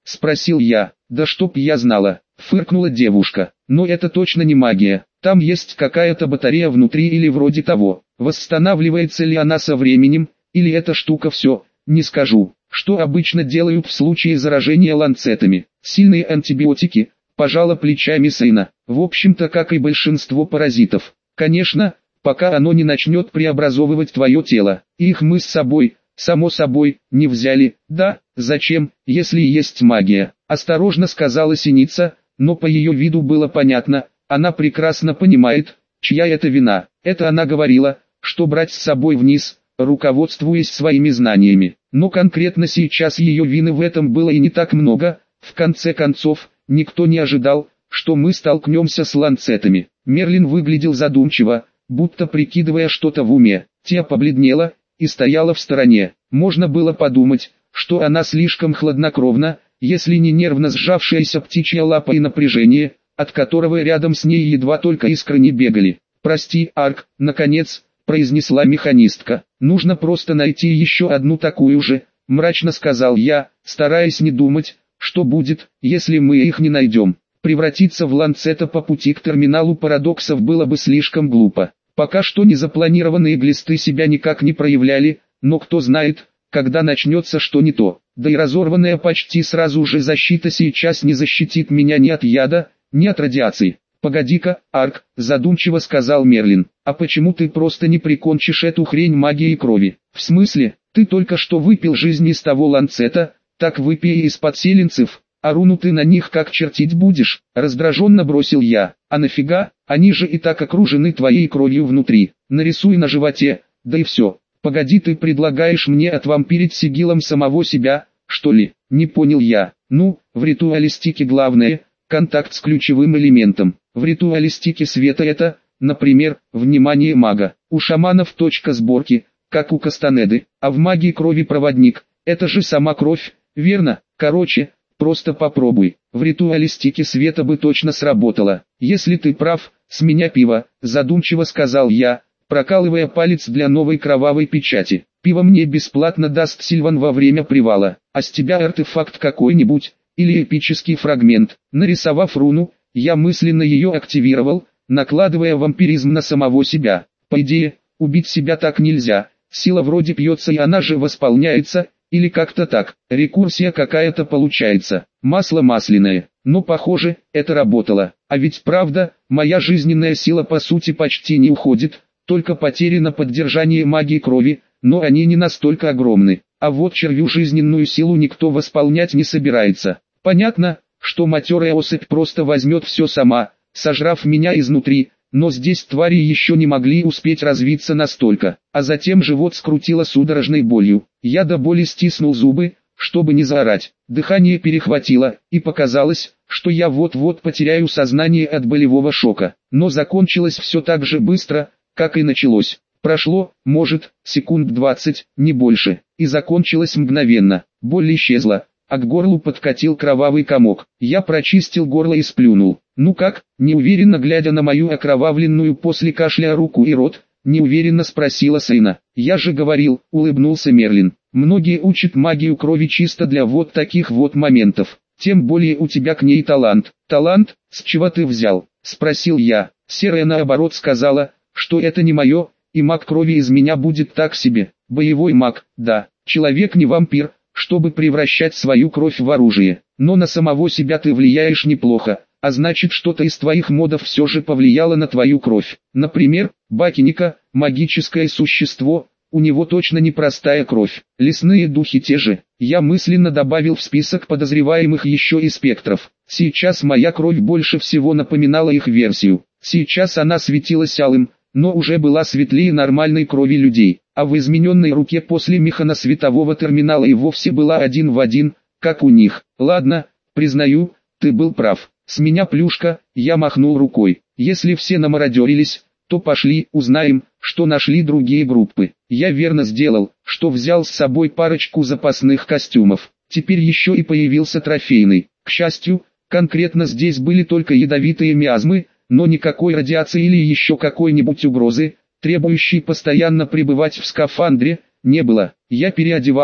спросил я. Да чтоб я знала, фыркнула девушка. Но это точно не магия. Там есть какая-то батарея внутри или вроде того. Восстанавливается ли она со временем, или эта штука все, не скажу. Что обычно делают в случае заражения ланцетами? Сильные антибиотики, пожала плечами сына. В общем-то, как и большинство паразитов. Конечно, пока оно не начнет преобразовывать твое тело. Их мы с собой, само собой, не взяли. Да, зачем, если есть магия? Осторожно сказала Синица, но по ее виду было понятно, она прекрасно понимает, чья это вина. Это она говорила, что брать с собой вниз, руководствуясь своими знаниями. Но конкретно сейчас ее вины в этом было и не так много. В конце концов, никто не ожидал, что мы столкнемся с ланцетами. Мерлин выглядел задумчиво, будто прикидывая что-то в уме. Тия побледнела и стояла в стороне. Можно было подумать, что она слишком хладнокровна, если не нервно сжавшаяся птичья лапа и напряжение, от которого рядом с ней едва только искры не бегали. «Прости, Арк», наконец, произнесла механистка. «Нужно просто найти еще одну такую же», мрачно сказал я, стараясь не думать, что будет, если мы их не найдем. Превратиться в ланцета по пути к терминалу парадоксов было бы слишком глупо. Пока что незапланированные глисты себя никак не проявляли, но кто знает, когда начнется что не то. Да и разорванная почти сразу же защита сейчас не защитит меня ни от яда, ни от радиации. «Погоди-ка, Арк», задумчиво сказал Мерлин, «а почему ты просто не прикончишь эту хрень магией крови?» «В смысле, ты только что выпил жизнь из того ланцета, так выпей из подселенцев, а руну ты на них как чертить будешь?» Раздраженно бросил я. «А нафига, они же и так окружены твоей кровью внутри. Нарисуй на животе, да и все. Погоди, ты предлагаешь мне отвампирить сигилом самого себя, что ли?» Не понял я. «Ну, в ритуалистике главное – контакт с ключевым элементом. В ритуалистике света это, например, внимание мага. У шаманов точка сборки, как у Кастанеды, а в магии крови проводник. Это же сама кровь, верно? Короче, просто попробуй. В ритуалистике света бы точно сработало. Если ты прав, с меня пиво», задумчиво сказал я, прокалывая палец для новой кровавой печати. «Пиво мне бесплатно даст Сильван во время привала, а с тебя артефакт какой-нибудь, или эпический фрагмент». Нарисовав руну, я мысленно ее активировал, накладывая вампиризм на самого себя. По идее, убить себя так нельзя, сила вроде пьется и она же восполняется, или как-то так, рекурсия какая-то получается, масло масляное. Но похоже, это работало. А ведь правда, моя жизненная сила по сути почти не уходит, только потеряно поддержание магии крови, но они не настолько огромны. А вот червю жизненную силу никто восполнять не собирается. Понятно, что матерая особь просто возьмет все сама, сожрав меня изнутри, но здесь твари еще не могли успеть развиться настолько. А затем живот скрутило судорожной болью. Я до боли стиснул зубы, чтобы не заорать. Дыхание перехватило, и показалось, что я вот-вот потеряю сознание от болевого шока. Но закончилось все так же быстро, как и началось. Прошло, может, секунд двадцать, не больше, и закончилось мгновенно. Боль исчезла, а к горлу подкатил кровавый комок. Я прочистил горло и сплюнул. «Ну как?» – неуверенно глядя на мою окровавленную после кашля руку и рот, неуверенно спросила сына. «Я же говорил», – улыбнулся Мерлин. «Многие учат магию крови чисто для вот таких вот моментов. Тем более у тебя к ней талант». «Талант? С чего ты взял?» – спросил я. Серая наоборот сказала, что это не мое, и маг крови из меня будет так себе. Боевой маг, да, человек не вампир, чтобы превращать свою кровь в оружие. Но на самого себя ты влияешь неплохо, а значит что-то из твоих модов все же повлияло на твою кровь. Например, Бакиника, магическое существо, у него точно непростая кровь. Лесные духи те же. Я мысленно добавил в список подозреваемых еще и спектров. Сейчас моя кровь больше всего напоминала их версию. Сейчас она светилась алым, но уже была светлее нормальной крови людей, а в измененной руке после механосветового терминала и вовсе была один в один, как у них. «Ладно, признаю, ты был прав. С меня плюшка», я махнул рукой. «Если все намародерились, то пошли, узнаем, что нашли другие группы». Я верно сделал, что взял с собой парочку запасных костюмов. Теперь еще и появился трофейный. К счастью, конкретно здесь были только ядовитые миазмы, но никакой радиации или еще какой-нибудь угрозы, требующей постоянно пребывать в скафандре, не было. Я переодевался,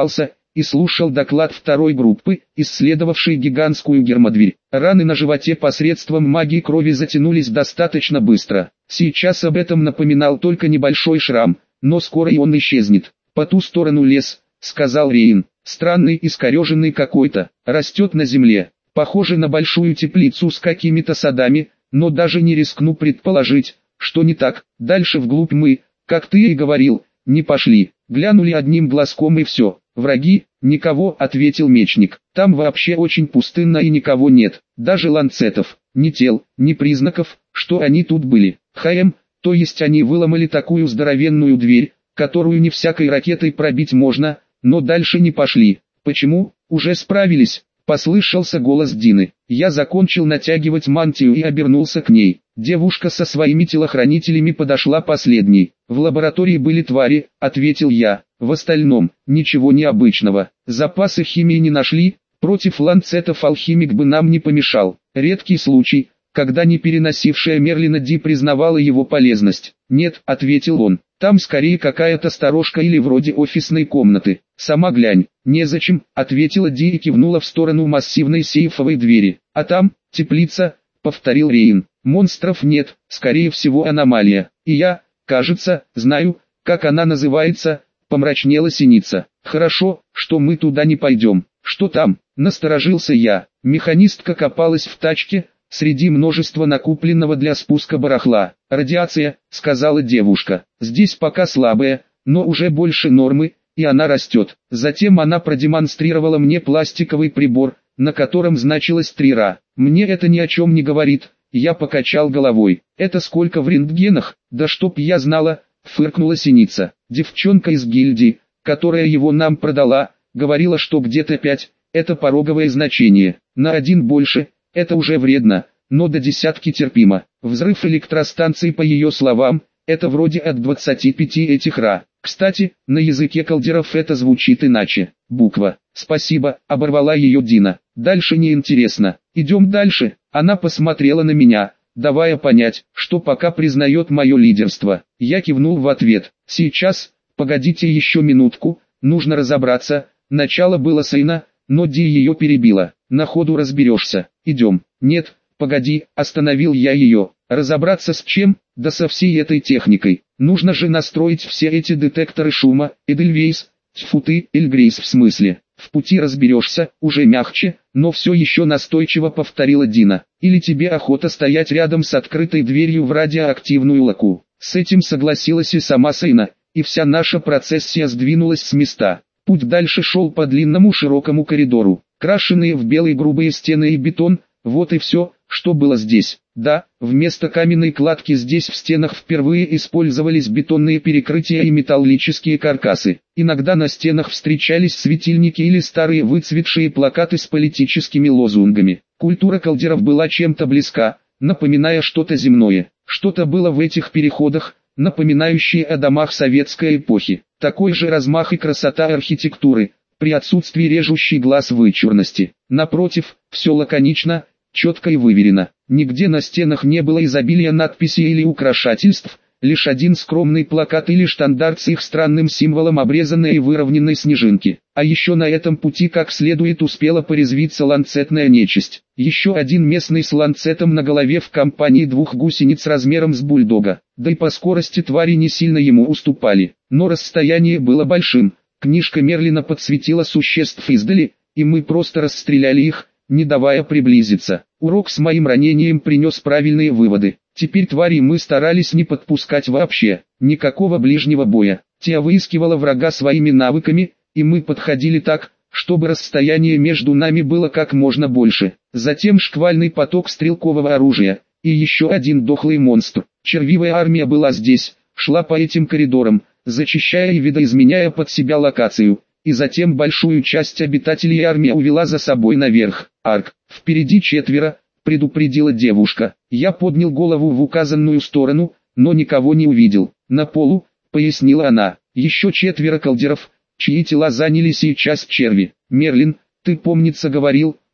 и слушал доклад второй группы, исследовавшей гигантскую гермодверь. Раны на животе посредством магии крови затянулись достаточно быстро. Сейчас об этом напоминал только небольшой шрам, но скоро и он исчезнет. «По ту сторону лес», — сказал Рейн. «Странный, искореженный какой-то, растет на земле. Похоже на большую теплицу с какими-то садами, но даже не рискну предположить, что не так. Дальше вглубь мы, как ты и говорил, не пошли. Глянули одним глазком и все. Враги? Никого», — ответил мечник. «Там вообще очень пустынно и никого нет. Даже ланцетов, ни тел, ни признаков, что они тут были. Хаем, то есть они выломали такую здоровенную дверь, которую не всякой ракетой пробить можно, но дальше не пошли. Почему? Уже справились». Послышался голос Дины. Я закончил натягивать мантию и обернулся к ней. Девушка со своими телохранителями подошла последней. «В лаборатории были твари», — ответил я. «В остальном, ничего необычного. Запасы химии не нашли, против ланцетов алхимик бы нам не помешал. Редкий случай, когда не переносившая Мерлина Ди признавала его полезность». «Нет», — ответил он. «Там скорее какая-то сторожка или вроде офисной комнаты. Сама глянь». «Незачем», — ответила Ди и кивнула в сторону массивной сейфовой двери. «А там, теплица», — повторил Рейн. «Монстров нет, скорее всего аномалия. И я, кажется, знаю, как она называется», — помрачнела Синица. «Хорошо, что мы туда не пойдем». «Что там?» — насторожился я. Механистка копалась в тачке, среди множества накупленного для спуска барахла. «Радиация», — сказала девушка. «Здесь пока слабая, но уже больше нормы, и она растет». Затем она продемонстрировала мне пластиковый прибор, на котором значилось три ра. Мне это ни о чем не говорит. Я покачал головой. «Это сколько в рентгенах? Да чтоб я знала», — фыркнула Синица. «Девчонка из гильдии, которая его нам продала, говорила, что где-то пять — это пороговое значение. На один больше — это уже вредно, но до десятки терпимо. Взрыв электростанции, по ее словам, это вроде от двадцати пяти этих ра. Кстати, на языке колдеров это звучит иначе. Буква. «Спасибо», — оборвала ее Дина. «Дальше не интересно. Идем дальше». Она посмотрела на меня, давая понять, что пока признает мое лидерство. Я кивнул в ответ. «Сейчас, погодите еще минутку, нужно разобраться». Начало было сына, но Ди ее перебила. «На ходу разберешься. Идем». «Нет, погоди», — остановил я ее. «Разобраться с чем? Да со всей этой техникой. Нужно же настроить все эти детекторы шума, Эдельвейс, тьфу ты, Эльгрейс в смысле. В пути разберешься», уже мягче, но все еще настойчиво повторила Дина. «Или тебе охота стоять рядом с открытой дверью в радиоактивную лаку». С этим согласилась и сама Сейна, и вся наша процессия сдвинулась с места. Путь дальше шел по длинному широкому коридору. Крашеные в белый грубые стены и бетон, вот и все, что было здесь. Да, вместо каменной кладки здесь в стенах впервые использовались бетонные перекрытия и металлические каркасы. Иногда на стенах встречались светильники или старые выцветшие плакаты с политическими лозунгами. Культура колдеров была чем-то близка, напоминая что-то земное. Что-то было в этих переходах, напоминающие о домах советской эпохи. Такой же размах и красота архитектуры, при отсутствии режущей глаз вычурности. Напротив, все лаконично, четко и выверено. Нигде на стенах не было изобилия надписей или украшательств, лишь один скромный плакат или штандарт с их странным символом обрезанной и выровненной снежинки. А еще на этом пути как следует успела порезвиться ланцетная нечисть. Еще один местный с ланцетом на голове в компании двух гусениц размером с бульдога. Да и по скорости твари не сильно ему уступали. Но расстояние было большим. Книжка Мерлина подсветила существ издали, и мы просто расстреляли их, не давая приблизиться. Урок с моим ранением принес правильные выводы. Теперь твари мы старались не подпускать вообще. Никакого ближнего боя. Тия выискивала врага своими навыками, и мы подходили так, чтобы расстояние между нами было как можно больше. Затем шквальный поток стрелкового оружия, и еще один дохлый монстр. Червивая армия была здесь, шла по этим коридорам, зачищая и видоизменяя под себя локацию. И затем большую часть обитателей армия увела за собой наверх. «Арк, впереди четверо», — предупредила девушка. Я поднял голову в указанную сторону, но никого не увидел. «На полу», — пояснила она, — «еще четверо колдеров, чьи тела заняли сейчас черви. Мерлин, ты, помнится, говорил,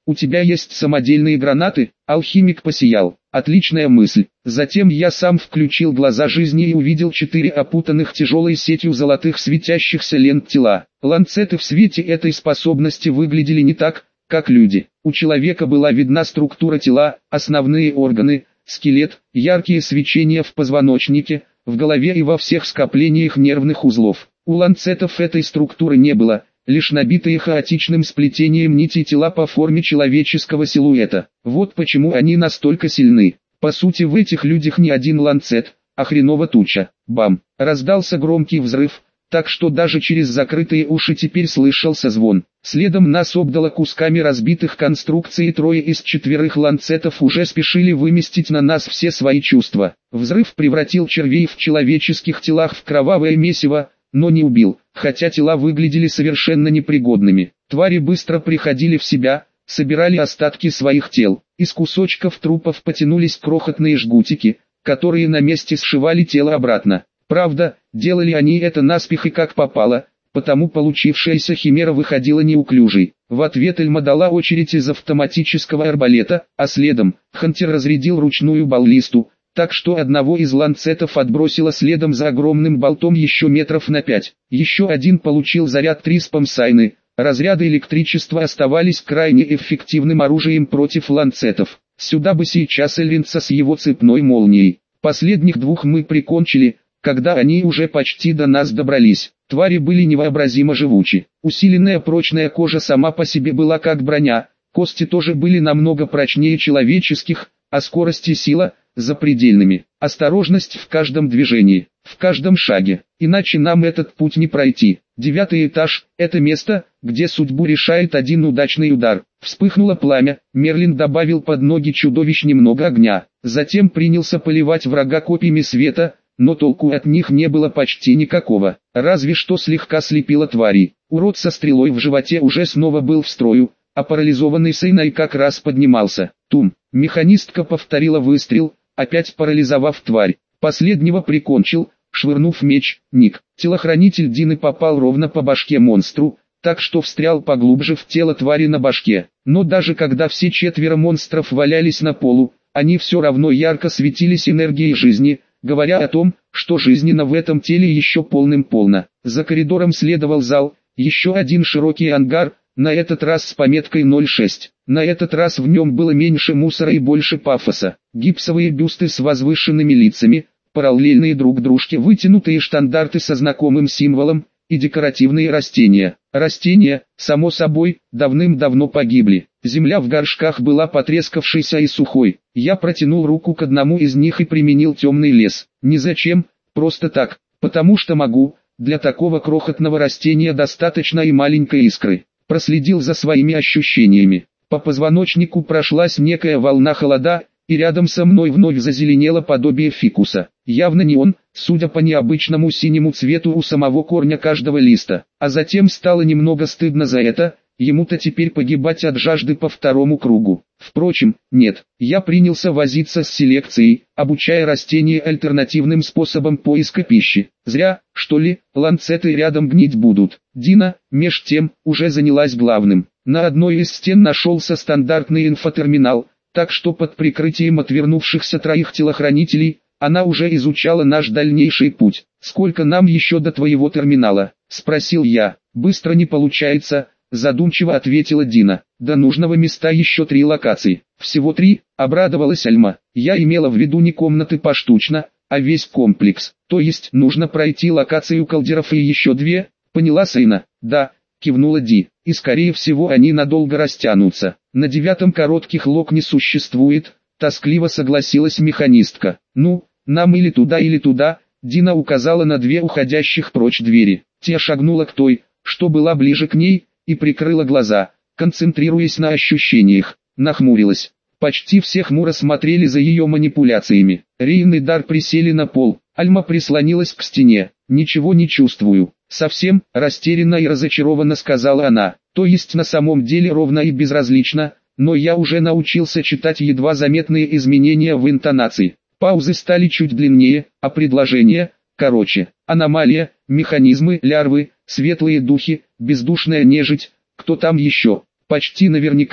У тебя есть самодельные гранаты? Алхимик посиял. Отличная мысль. Затем я сам включил глаза жизни и увидел четыре опутанных тяжелой сетью золотых светящихся лент тела. Ланцеты в свете этой способности выглядели не так, как люди. У человека была видна структура тела, основные органы, скелет, яркие свечения в позвоночнике, в голове и во всех скоплениях нервных узлов. У ланцетов этой структуры не было, лишь набитые хаотичным сплетением нити тела по форме человеческого силуэта. Вот почему они настолько сильны. По сути, в этих людях не один ланцет, а хреново туча. Бам! Раздался громкий взрыв, так что даже через закрытые уши теперь слышался звон. Следом нас обдало кусками разбитых конструкций, и трое из четверых ланцетов уже спешили выместить на нас все свои чувства. Взрыв превратил червей в человеческих телах в кровавое месиво, но не убил, хотя тела выглядели совершенно непригодными. Твари быстро приходили в себя, собирали остатки своих тел. Из кусочков трупов потянулись крохотные жгутики, которые на месте сшивали тело обратно. Правда, делали они это наспех и как попало, потому получившаяся химера выходила неуклюжей. В ответ Эльма дала очередь из автоматического арбалета, а следом Хантер разрядил ручную баллисту, так что одного из ланцетов отбросило следом за огромным болтом еще метров на пять. Еще один получил заряд три спамсайны. Разряды электричества оставались крайне эффективным оружием против ланцетов. Сюда бы сейчас Эльвинца с его цепной молнией. Последних двух мы прикончили, когда они уже почти до нас добрались. Твари были невообразимо живучи. Усиленная прочная кожа сама по себе была как броня, кости тоже были намного прочнее человеческих, а скорость и сила – запредельными. Осторожность в каждом движении, в каждом шаге, иначе нам этот путь не пройти. Девятый этаж – это место, где судьбу решает один удачный удар. Вспыхнуло пламя, Мерлин добавил под ноги чудовищ немного огня, затем принялся поливать врага копьями света, но толку от них не было почти никакого, разве что слегка слепило твари. Урод со стрелой в животе уже снова был в строю, а парализованный Сейнай как раз поднимался. Тум, механистка повторила выстрел, опять парализовав тварь. Последнего прикончил, швырнув меч, Ник. Телохранитель Дины попал ровно по башке монстру, так что встрял поглубже в тело твари на башке. Но даже когда все четверо монстров валялись на полу, они все равно ярко светились энергией жизни, говоря о том, что жизненно в этом теле еще полным-полно. За коридором следовал зал, еще один широкий ангар, на этот раз с пометкой ноль шесть. На этот раз в нем было меньше мусора и больше пафоса. Гипсовые бюсты с возвышенными лицами, параллельные друг дружке вытянутые штандарты со знакомым символом, и декоративные растения. Растения, само собой, давным-давно погибли. Земля в горшках была потрескавшейся и сухой. Я протянул руку к одному из них и применил темный лес. Не зачем, просто так, потому что могу. Для такого крохотного растения достаточно и маленькой искры. Проследил за своими ощущениями. По позвоночнику прошлась некая волна холода, и рядом со мной вновь зазеленело подобие фикуса. Явно не он, судя по необычному синему цвету у самого корня каждого листа. А затем стало немного стыдно за это, ему-то теперь погибать от жажды по второму кругу. Впрочем, нет, я принялся возиться с селекцией, обучая растения альтернативным способам поиска пищи. Зря, что ли, ланцеты рядом гнить будут. Дина, меж тем, уже занялась главным. На одной из стен нашелся стандартный инфотерминал, так что под прикрытием отвернувшихся троих телохранителей, она уже изучала наш дальнейший путь. «Сколько нам еще до твоего терминала?» – спросил я. «Быстро не получается», – задумчиво ответила Дина. «До нужного места еще три локации». «Всего три?» – обрадовалась Альма. «Я имела в виду не комнаты поштучно, а весь комплекс. То есть нужно пройти локацию калдеров и еще две?» «Поняла, Сейна?» «Да», – кивнула Ди. «И скорее всего они надолго растянутся. На девятом коротких лок не существует», – тоскливо согласилась механистка. «Ну, нам или туда, или туда», – Дина указала на две уходящих прочь двери. Те шагнула к той, что была ближе к ней, и прикрыла глаза, концентрируясь на ощущениях. Нахмурилась. Почти все хмуро смотрели за ее манипуляциями. Рейн и Дар присели на пол. Альма прислонилась к стене. «Ничего не чувствую». «Совсем», – растерянно и разочарованно сказала она. «То есть на самом деле ровно и безразлично, но я уже научился читать едва заметные изменения в интонации». Паузы стали чуть длиннее, а предложения – короче. Аномалия, механизмы, лярвы, светлые духи, бездушная нежить, кто там еще? Почти наверняка,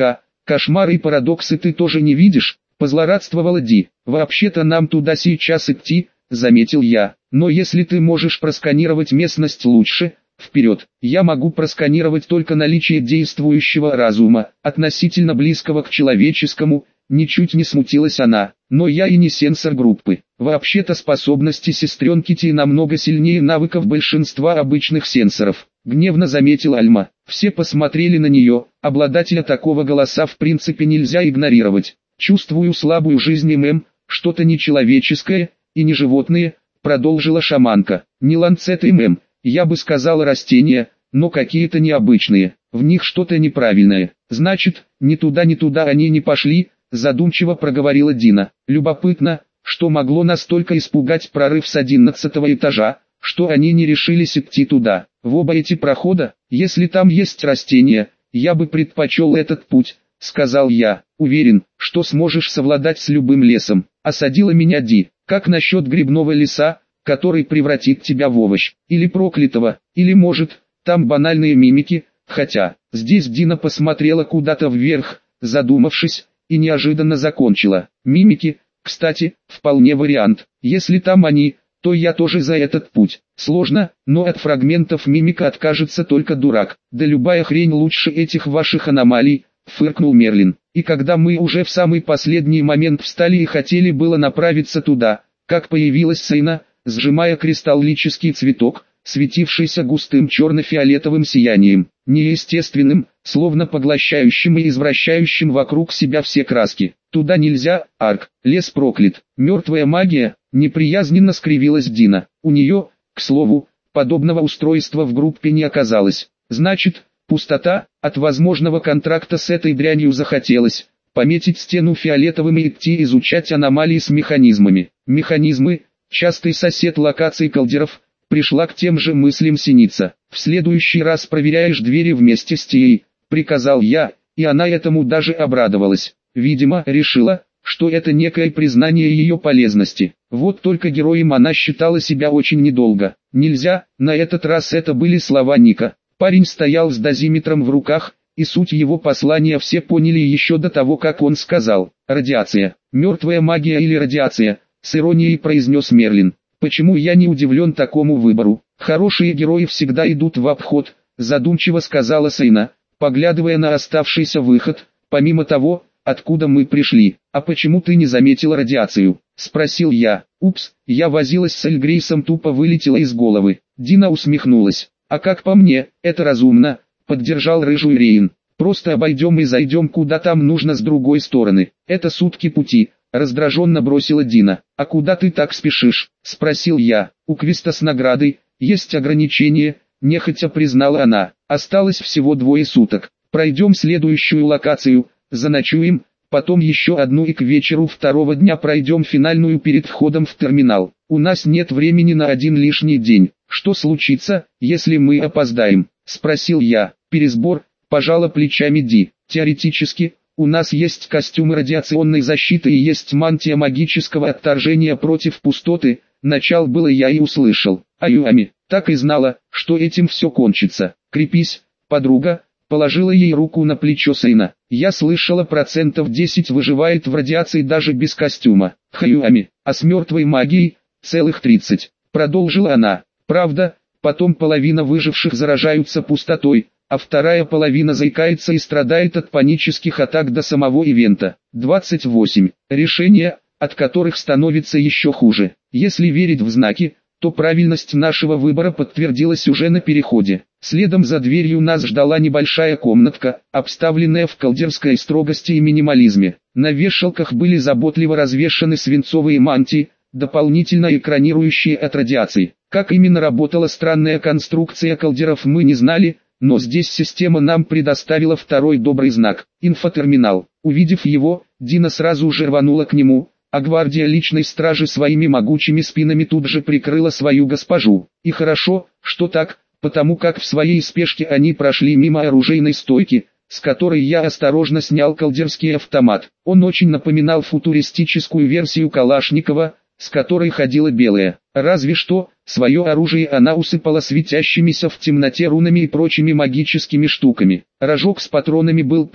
Кошмары и парадоксы ты тоже не видишь? Позлорадствовала Ди. Вообще-то нам туда сейчас идти, заметил я. Но если ты можешь просканировать местность лучше, вперед. Я могу просканировать только наличие действующего разума, относительно близкого к человеческому. Ничуть не смутилась она. Но я и не сенсор группы. Вообще-то способности сестренки Ти намного сильнее навыков большинства обычных сенсоров. Гневно заметил Альма. Все посмотрели на нее. Обладателя такого голоса в принципе нельзя игнорировать. Чувствую слабую жизнь ММ, что-то нечеловеческое и не животное, продолжила шаманка. Не ланцеты ММ, я бы сказала растения, но какие-то необычные. В них что-то неправильное. Значит, ни туда ни туда они не пошли, задумчиво проговорила Дина. Любопытно, что могло настолько испугать прорыв с одиннадцатого этажа, что они не решились идти туда. В оба эти прохода, если там есть растения, я бы предпочел этот путь, сказал я. Уверен, что сможешь совладать с любым лесом. Осадила меня Ди. Как насчет грибного леса, который превратит тебя в овощ, или проклятого, или может, там банальные мимики, хотя, здесь Дина посмотрела куда-то вверх, задумавшись, и неожиданно закончила. Мимики, кстати, вполне вариант. Если там они, то я тоже за этот путь. Сложно, но от фрагментов мимика откажется только дурак. Да любая хрень лучше этих ваших аномалий, фыркнул Мерлин. И когда мы уже в самый последний момент встали и хотели было направиться туда, как появилась Сейна, сжимая кристаллический цветок, светившийся густым черно-фиолетовым сиянием, неестественным, словно поглощающим и извращающим вокруг себя все краски. Туда нельзя, Арк, лес проклят, мертвая магия, неприязненно скривилась Дина. У нее, к слову, подобного устройства в группе не оказалось. Значит, пустота, от возможного контракта с этой дрянью захотелось пометить стену фиолетовым и идти изучать аномалии с механизмами. Механизмы, частый сосед локаций колдеров, пришла к тем же мыслям Синица. В следующий раз проверяешь двери вместе с Тией, приказал я, и она этому даже обрадовалась. Видимо, решила, что это некое признание ее полезности. Вот только героем она считала себя очень недолго. Нельзя, на этот раз это были слова Ника. Парень стоял с дозиметром в руках, и суть его послания все поняли еще до того, как он сказал. Радиация, мертвая магия или радиация, с иронией произнес Мерлин. Почему я не удивлен такому выбору? Хорошие герои всегда идут в обход, задумчиво сказала Сейна, поглядывая на оставшийся выход, помимо того, откуда мы пришли. А почему ты не заметил радиацию? Спросил я. Упс, я возилась с Эльгрейсом, тупо вылетела из головы. Дина усмехнулась. А как по мне, это разумно, поддержал рыжую Рейн. Просто обойдем и зайдем куда там нужно с другой стороны. Это сутки пути. Раздраженно бросила Дина. «А куда ты так спешишь?» – спросил я. «У квеста с наградой, есть ограничения», – нехотя признала она. «Осталось всего двое суток. Пройдем следующую локацию, заночуем, потом еще одну и к вечеру второго дня пройдем финальную перед входом в терминал. У нас нет времени на один лишний день. Что случится, если мы опоздаем?» – спросил я. «Пересбор», – пожала плечами Ди. «Теоретически, у нас есть костюмы радиационной защиты и есть мантия магического отторжения против пустоты», начал было я и услышал. «Аюами, так и знала, что этим все кончится. Крепись, подруга», положила ей руку на плечо Сейна. «Я слышала, процентов десять выживает в радиации даже без костюма. Хаюами, а с мертвой магией, целых тридцать», продолжила она. «Правда, потом половина выживших заражаются пустотой, а вторая половина заикается и страдает от панических атак до самого ивента. двадцать восемь. Решения, от которых становится еще хуже. Если верить в знаки, то правильность нашего выбора подтвердилась уже на переходе. Следом за дверью нас ждала небольшая комнатка, обставленная в колдерской строгости и минимализме. На вешалках были заботливо развешаны свинцовые мантии, дополнительно экранирующие от радиации. Как именно работала странная конструкция колдеров, мы не знали, но здесь система нам предоставила второй добрый знак – инфотерминал. Увидев его, Дина сразу же рванула к нему, а гвардия личной стражи своими могучими спинами тут же прикрыла свою госпожу. И хорошо, что так, потому как в своей спешке они прошли мимо оружейной стойки, с которой я осторожно снял колдерский автомат. Он очень напоминал футуристическую версию Калашникова, с которой ходила Белая. Разве что, свое оружие она усыпала светящимися в темноте рунами и прочими магическими штуками. Рожок с патронами был пуст,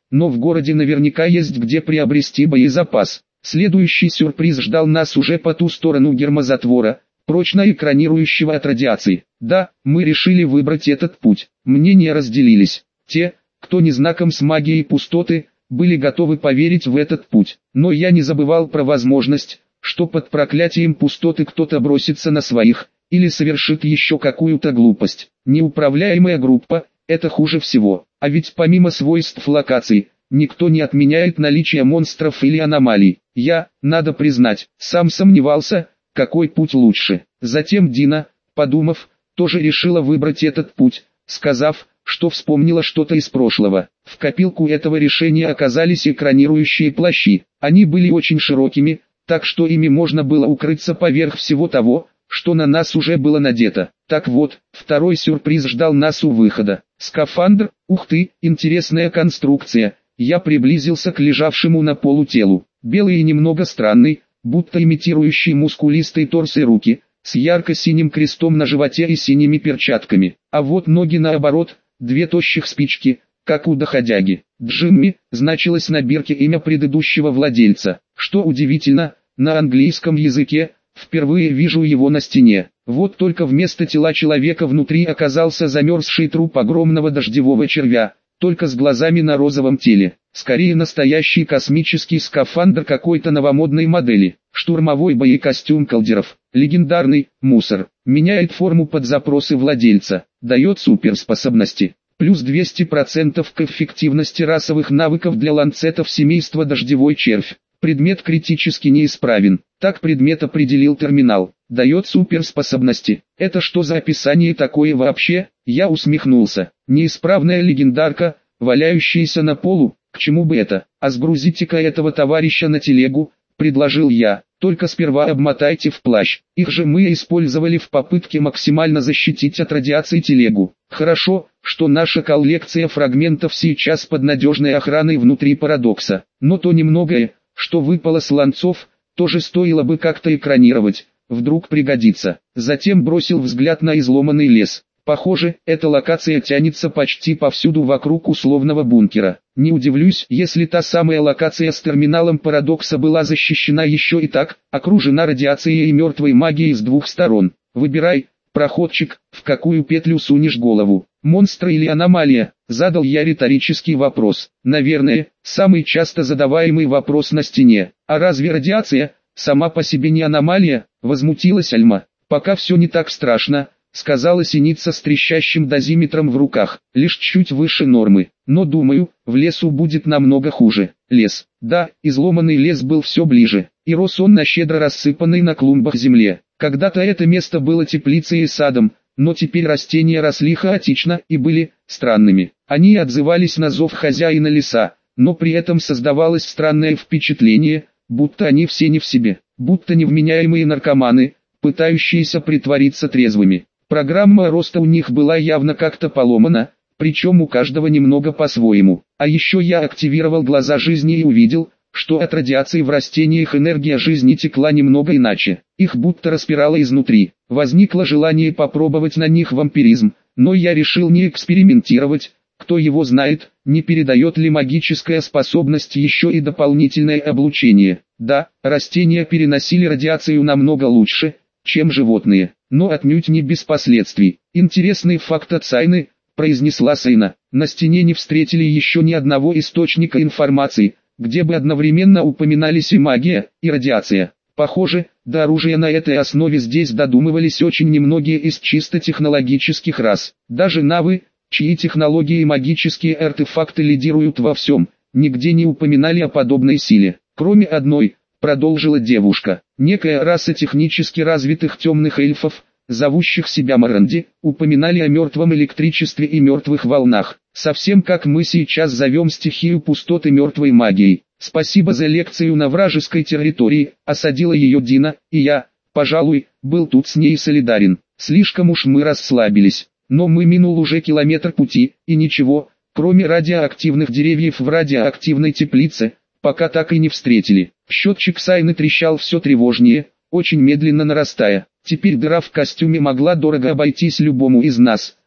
но в городе наверняка есть где приобрести боезапас. Следующий сюрприз ждал нас уже по ту сторону гермозатвора, прочно экранирующего от радиации. Да, мы решили выбрать этот путь. Мнения разделились. Те, кто не знаком с магией пустоты, были готовы поверить в этот путь. Но я не забывал про возможность, что под проклятием пустоты кто-то бросится на своих, или совершит еще какую-то глупость. Неуправляемая группа – это хуже всего. А ведь помимо свойств локаций, никто не отменяет наличие монстров или аномалий. Я, надо признать, сам сомневался, какой путь лучше. Затем Дина, подумав, тоже решила выбрать этот путь, сказав, что вспомнила что-то из прошлого. В копилку этого решения оказались экранирующие плащи. Они были очень широкими, так что ими можно было укрыться поверх всего того, что на нас уже было надето. Так вот, второй сюрприз ждал нас у выхода. Скафандр, ух ты, интересная конструкция. Я приблизился к лежавшему на полу телу. Белый и немного странный, будто имитирующий мускулистый торс и руки, с ярко-синим крестом на животе и синими перчатками. А вот ноги наоборот, две тощих спички, как у доходяги. Джимми значилось на бирке имя предыдущего владельца. Что удивительно, на английском языке, впервые вижу его на стене. Вот только вместо тела человека внутри оказался замерзший труп огромного дождевого червя, только с глазами на розовом теле. Скорее настоящий космический скафандр какой-то новомодной модели. Штурмовой боекостюм Колдеров. Легендарный, мусор. Меняет форму под запросы владельца. Дает суперспособности. Плюс двести процентов к эффективности расовых навыков для ланцетов семейства Дождевой червь. Предмет критически неисправен. Так предмет определил терминал. Дает суперспособности. Это что за описание такое вообще? Я усмехнулся. Неисправная легендарка, валяющаяся на полу, к чему бы это? А сгрузите-ка этого товарища на телегу, предложил я. Только сперва обмотайте в плащ. Их же мы использовали в попытке максимально защитить от радиации телегу. Хорошо, что наша коллекция фрагментов сейчас под надежной охраной внутри парадокса. Но то немногое, что выпало с ланцов, тоже стоило бы как-то экранировать. Вдруг пригодится. Затем бросил взгляд на изломанный лес. Похоже, эта локация тянется почти повсюду вокруг условного бункера. Не удивлюсь, если та самая локация с терминалом парадокса была защищена еще и так, окружена радиацией и мертвой магией с двух сторон. Выбирай, проходчик, в какую петлю сунешь голову. Монстр или аномалия? Задал я риторический вопрос. Наверное, самый часто задаваемый вопрос на стене. А разве радиация сама по себе не аномалия? Возмутилась Альма. Пока все не так страшно, сказала синица с трещащим дозиметром в руках, лишь чуть выше нормы. Но думаю, в лесу будет намного хуже. Лес. Да, изломанный лес был все ближе, и рос он на щедро рассыпанной на клумбах земле. Когда-то это место было теплицей и садом, но теперь растения росли хаотично и были странными. Они отзывались на зов хозяина леса, но при этом создавалось странное впечатление, будто они все не в себе, будто невменяемые наркоманы, пытающиеся притвориться трезвыми. Программа роста у них была явно как-то поломана, причем у каждого немного по-своему. А еще я активировал глаза жизни и увидел, что от радиации в растениях энергия жизни текла немного иначе. Их будто распирало изнутри. Возникло желание попробовать на них вампиризм, но я решил не экспериментировать. Кто его знает, не передает ли магическая способность еще и дополнительное облучение. Да, растения переносили радиацию намного лучше, чем животные, но отнюдь не без последствий. Интересный факт от Сайны, произнесла Сайна. На стене не встретили еще ни одного источника информации, где бы одновременно упоминались и магия, и радиация. Похоже, до оружия на этой основе здесь додумывались очень немногие из чисто технологических рас. Даже навы, чьи технологии и магические артефакты лидируют во всем, нигде не упоминали о подобной силе. Кроме одной, продолжила девушка, некая раса технически развитых темных эльфов, зовущих себя Маранди, упоминали о мертвом электричестве и мертвых волнах, совсем как мы сейчас зовем стихию пустоты мертвой магией. Спасибо за лекцию на вражеской территории, осадила ее Дина, и я, пожалуй, был тут с ней солидарен. Слишком уж мы расслабились, но мы минул уже километр пути, и ничего, кроме радиоактивных деревьев в радиоактивной теплице, пока так и не встретили. Счетчик Сайны трещал все тревожнее, очень медленно нарастая. Теперь дыра в костюме могла дорого обойтись любому из нас,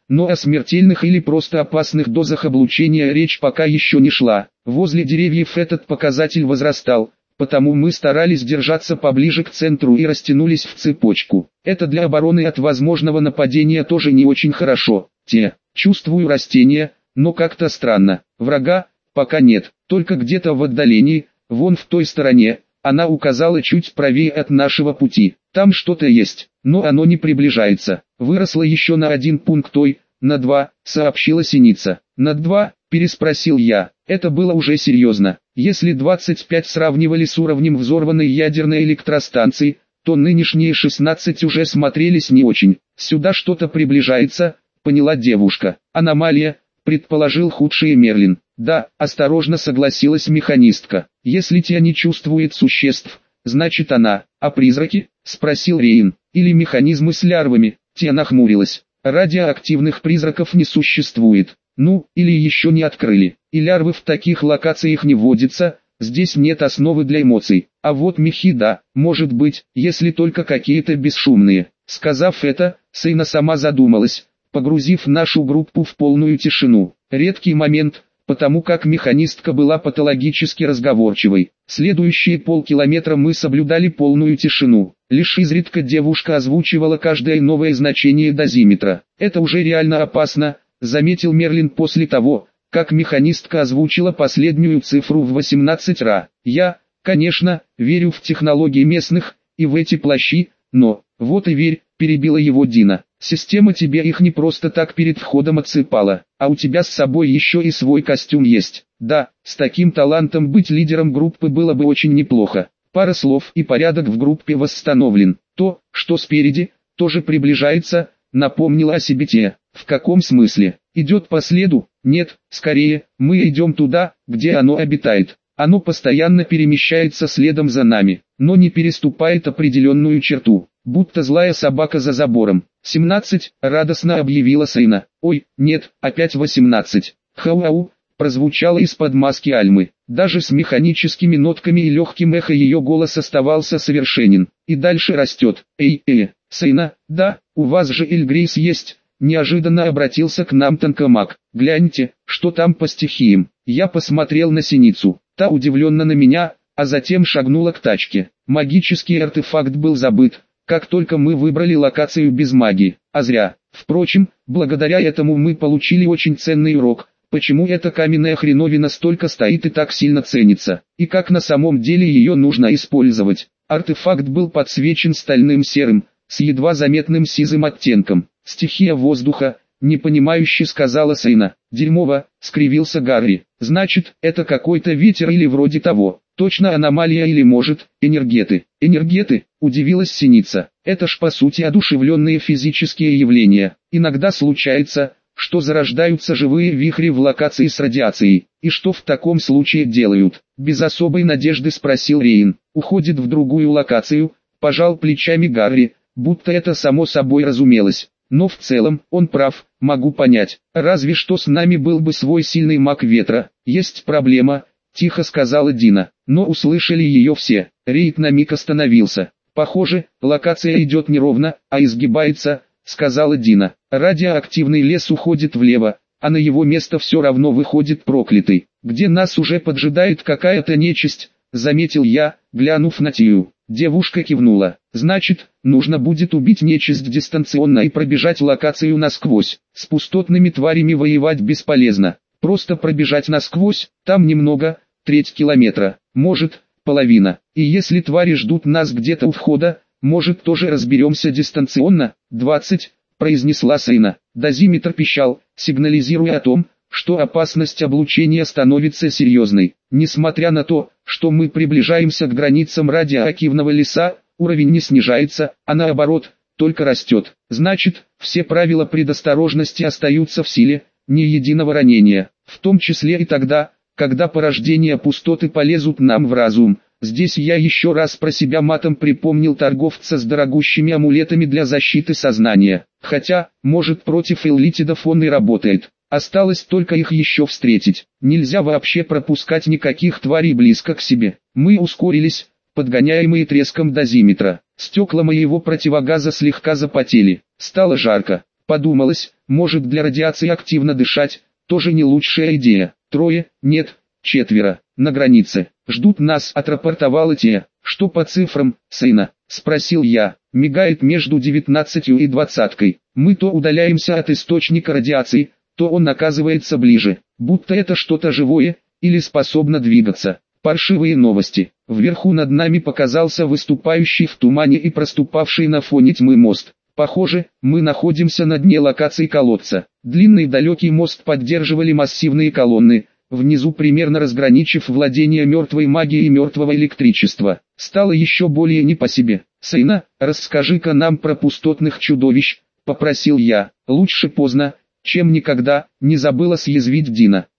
но о смертельных или просто опасных дозах облучения речь пока еще не шла. Возле деревьев этот показатель возрастал, потому мы старались держаться поближе к центру и растянулись в цепочку. Это для обороны от возможного нападения тоже не очень хорошо. Те, чувствую растения, но как-то странно. Врага пока нет, только где-то в отдалении, вон в той стороне. Она указала чуть правее от нашего пути. Там что-то есть, но оно не приближается. Выросло еще на один пункт той, на два, сообщила Синица. На два, переспросил я. Это было уже серьезно. Если двадцать пять сравнивали с уровнем взорванной ядерной электростанции, то нынешние шестнадцать уже смотрелись не очень. Сюда что-то приближается, поняла девушка. Аномалия, предположил худший Мерлин. Да, осторожно согласилась механистка. Если Тия не чувствует существ, значит она. А призраки? Спросил Рейн. Или механизмы с лярвами? Тия нахмурилась. Радиоактивных призраков не существует. Ну, или еще не открыли. И лярвы в таких локациях не водятся, здесь нет основы для эмоций. А вот мехи да, может быть, если только какие-то бесшумные. Сказав это, Сейна сама задумалась, погрузив нашу группу в полную тишину. Редкий момент, потому как механистка была патологически разговорчивой. Следующие полкилометра мы соблюдали полную тишину. Лишь изредка девушка озвучивала каждое новое значение дозиметра. Это уже реально опасно, заметил Мерлин после того, как механистка озвучила последнюю цифру в восемнадцать раз. Я, конечно, верю в технологии местных и в эти плащи, но, вот и верь, перебила его Дина. Система тебе их не просто так перед входом отсыпала, а у тебя с собой еще и свой костюм есть. Да, с таким талантом быть лидером группы было бы очень неплохо. Пара слов и порядок в группе восстановлен. То, что спереди, тоже приближается, напомнила о себе Тия. В каком смысле? Идет по следу? Нет, скорее, мы идем туда, где оно обитает. Оно постоянно перемещается следом за нами, но не переступает определенную черту, будто злая собака за забором. семнадцать, радостно объявила Сейна. Ой, нет, опять восемнадцать. Хау-ау, прозвучало из-под маски Альмы. Даже с механическими нотками и легким эхо ее голос оставался совершенен. И дальше растет. Эй, эй, Сейна, да, у вас же Эльгрейс есть. Неожиданно обратился к нам Тонкомаг. Гляньте, что там по стихиям. Я посмотрел на Синицу. Та удивленно на меня, а затем шагнула к тачке. Магический артефакт был забыт, как только мы выбрали локацию без магии. А зря. Впрочем, благодаря этому мы получили очень ценный урок. Почему эта каменная хреновина столько стоит и так сильно ценится, и как на самом деле ее нужно использовать. Артефакт был подсвечен стальным серым, с едва заметным сизым оттенком. Стихия воздуха, непонимающе сказала Сейна. Дерьмово, скривился Гарри. Значит, это какой-то ветер или вроде того. Точно аномалия или может, энергеты. Энергеты, удивилась Синица. Это ж по сути одушевленные физические явления. Иногда случается, что зарождаются живые вихри в локации с радиацией. И что в таком случае делают? Без особой надежды спросил Рейн. Уходит в другую локацию, пожал плечами Гарри, будто это само собой разумелось. Но в целом, он прав, могу понять. Разве что с нами был бы свой сильный маг ветра. Есть проблема, тихо сказала Дина. Но услышали ее все. Рейд на миг остановился. Похоже, локация идет не ровно, а изгибается, сказала Дина. Радиоактивный лес уходит влево, а на его место все равно выходит проклятый. Где нас уже поджидает какая-то нечисть, заметил я, глянув на Тию. Девушка кивнула. Значит, нужно будет убить нечисть дистанционно и пробежать локацию насквозь. С пустотными тварями воевать бесполезно. Просто пробежать насквозь, там немного, треть километра, может, половина. И если твари ждут нас где-то у входа, может тоже разберемся дистанционно. двадцать, произнесла Сейна. Дозиметр пищал, сигнализируя о том, что опасность облучения становится серьезной. Несмотря на то, что мы приближаемся к границам радиоактивного леса, уровень не снижается, а наоборот, только растет. Значит, все правила предосторожности остаются в силе, ни единого ранения. В том числе и тогда, когда порождения пустоты полезут нам в разум. Здесь я еще раз про себя матом припомнил торговца с дорогущими амулетами для защиты сознания. Хотя, может, против эллитидов он и работает. Осталось только их еще встретить. Нельзя вообще пропускать никаких тварей близко к себе. Мы ускорились, подгоняемые треском дозиметра. Стекла моего противогаза слегка запотели. Стало жарко. Подумалось, Может, для радиации активно дышать, тоже не лучшая идея. Трое, нет, четверо, на границе. Ждут нас, отрапортовал Ития. Что по цифрам, сына? Спросил я. Мигает между девятнадцатью и двадцаткой. Мы то удаляемся от источника радиации, то он оказывается ближе. Будто это что-то живое, или способно двигаться. Паршивые новости. Вверху над нами показался выступающий в тумане и проступавший на фоне тьмы мост. Похоже, мы находимся на дне локации колодца. Длинный далекий мост поддерживали массивные колонны, внизу примерно разграничив владение мертвой магией и мертвого электричества. Стало еще более не по себе. «Сына, расскажи-ка нам про пустотных чудовищ», — попросил я. «Лучше поздно, чем никогда», — не забыла съязвить Дина.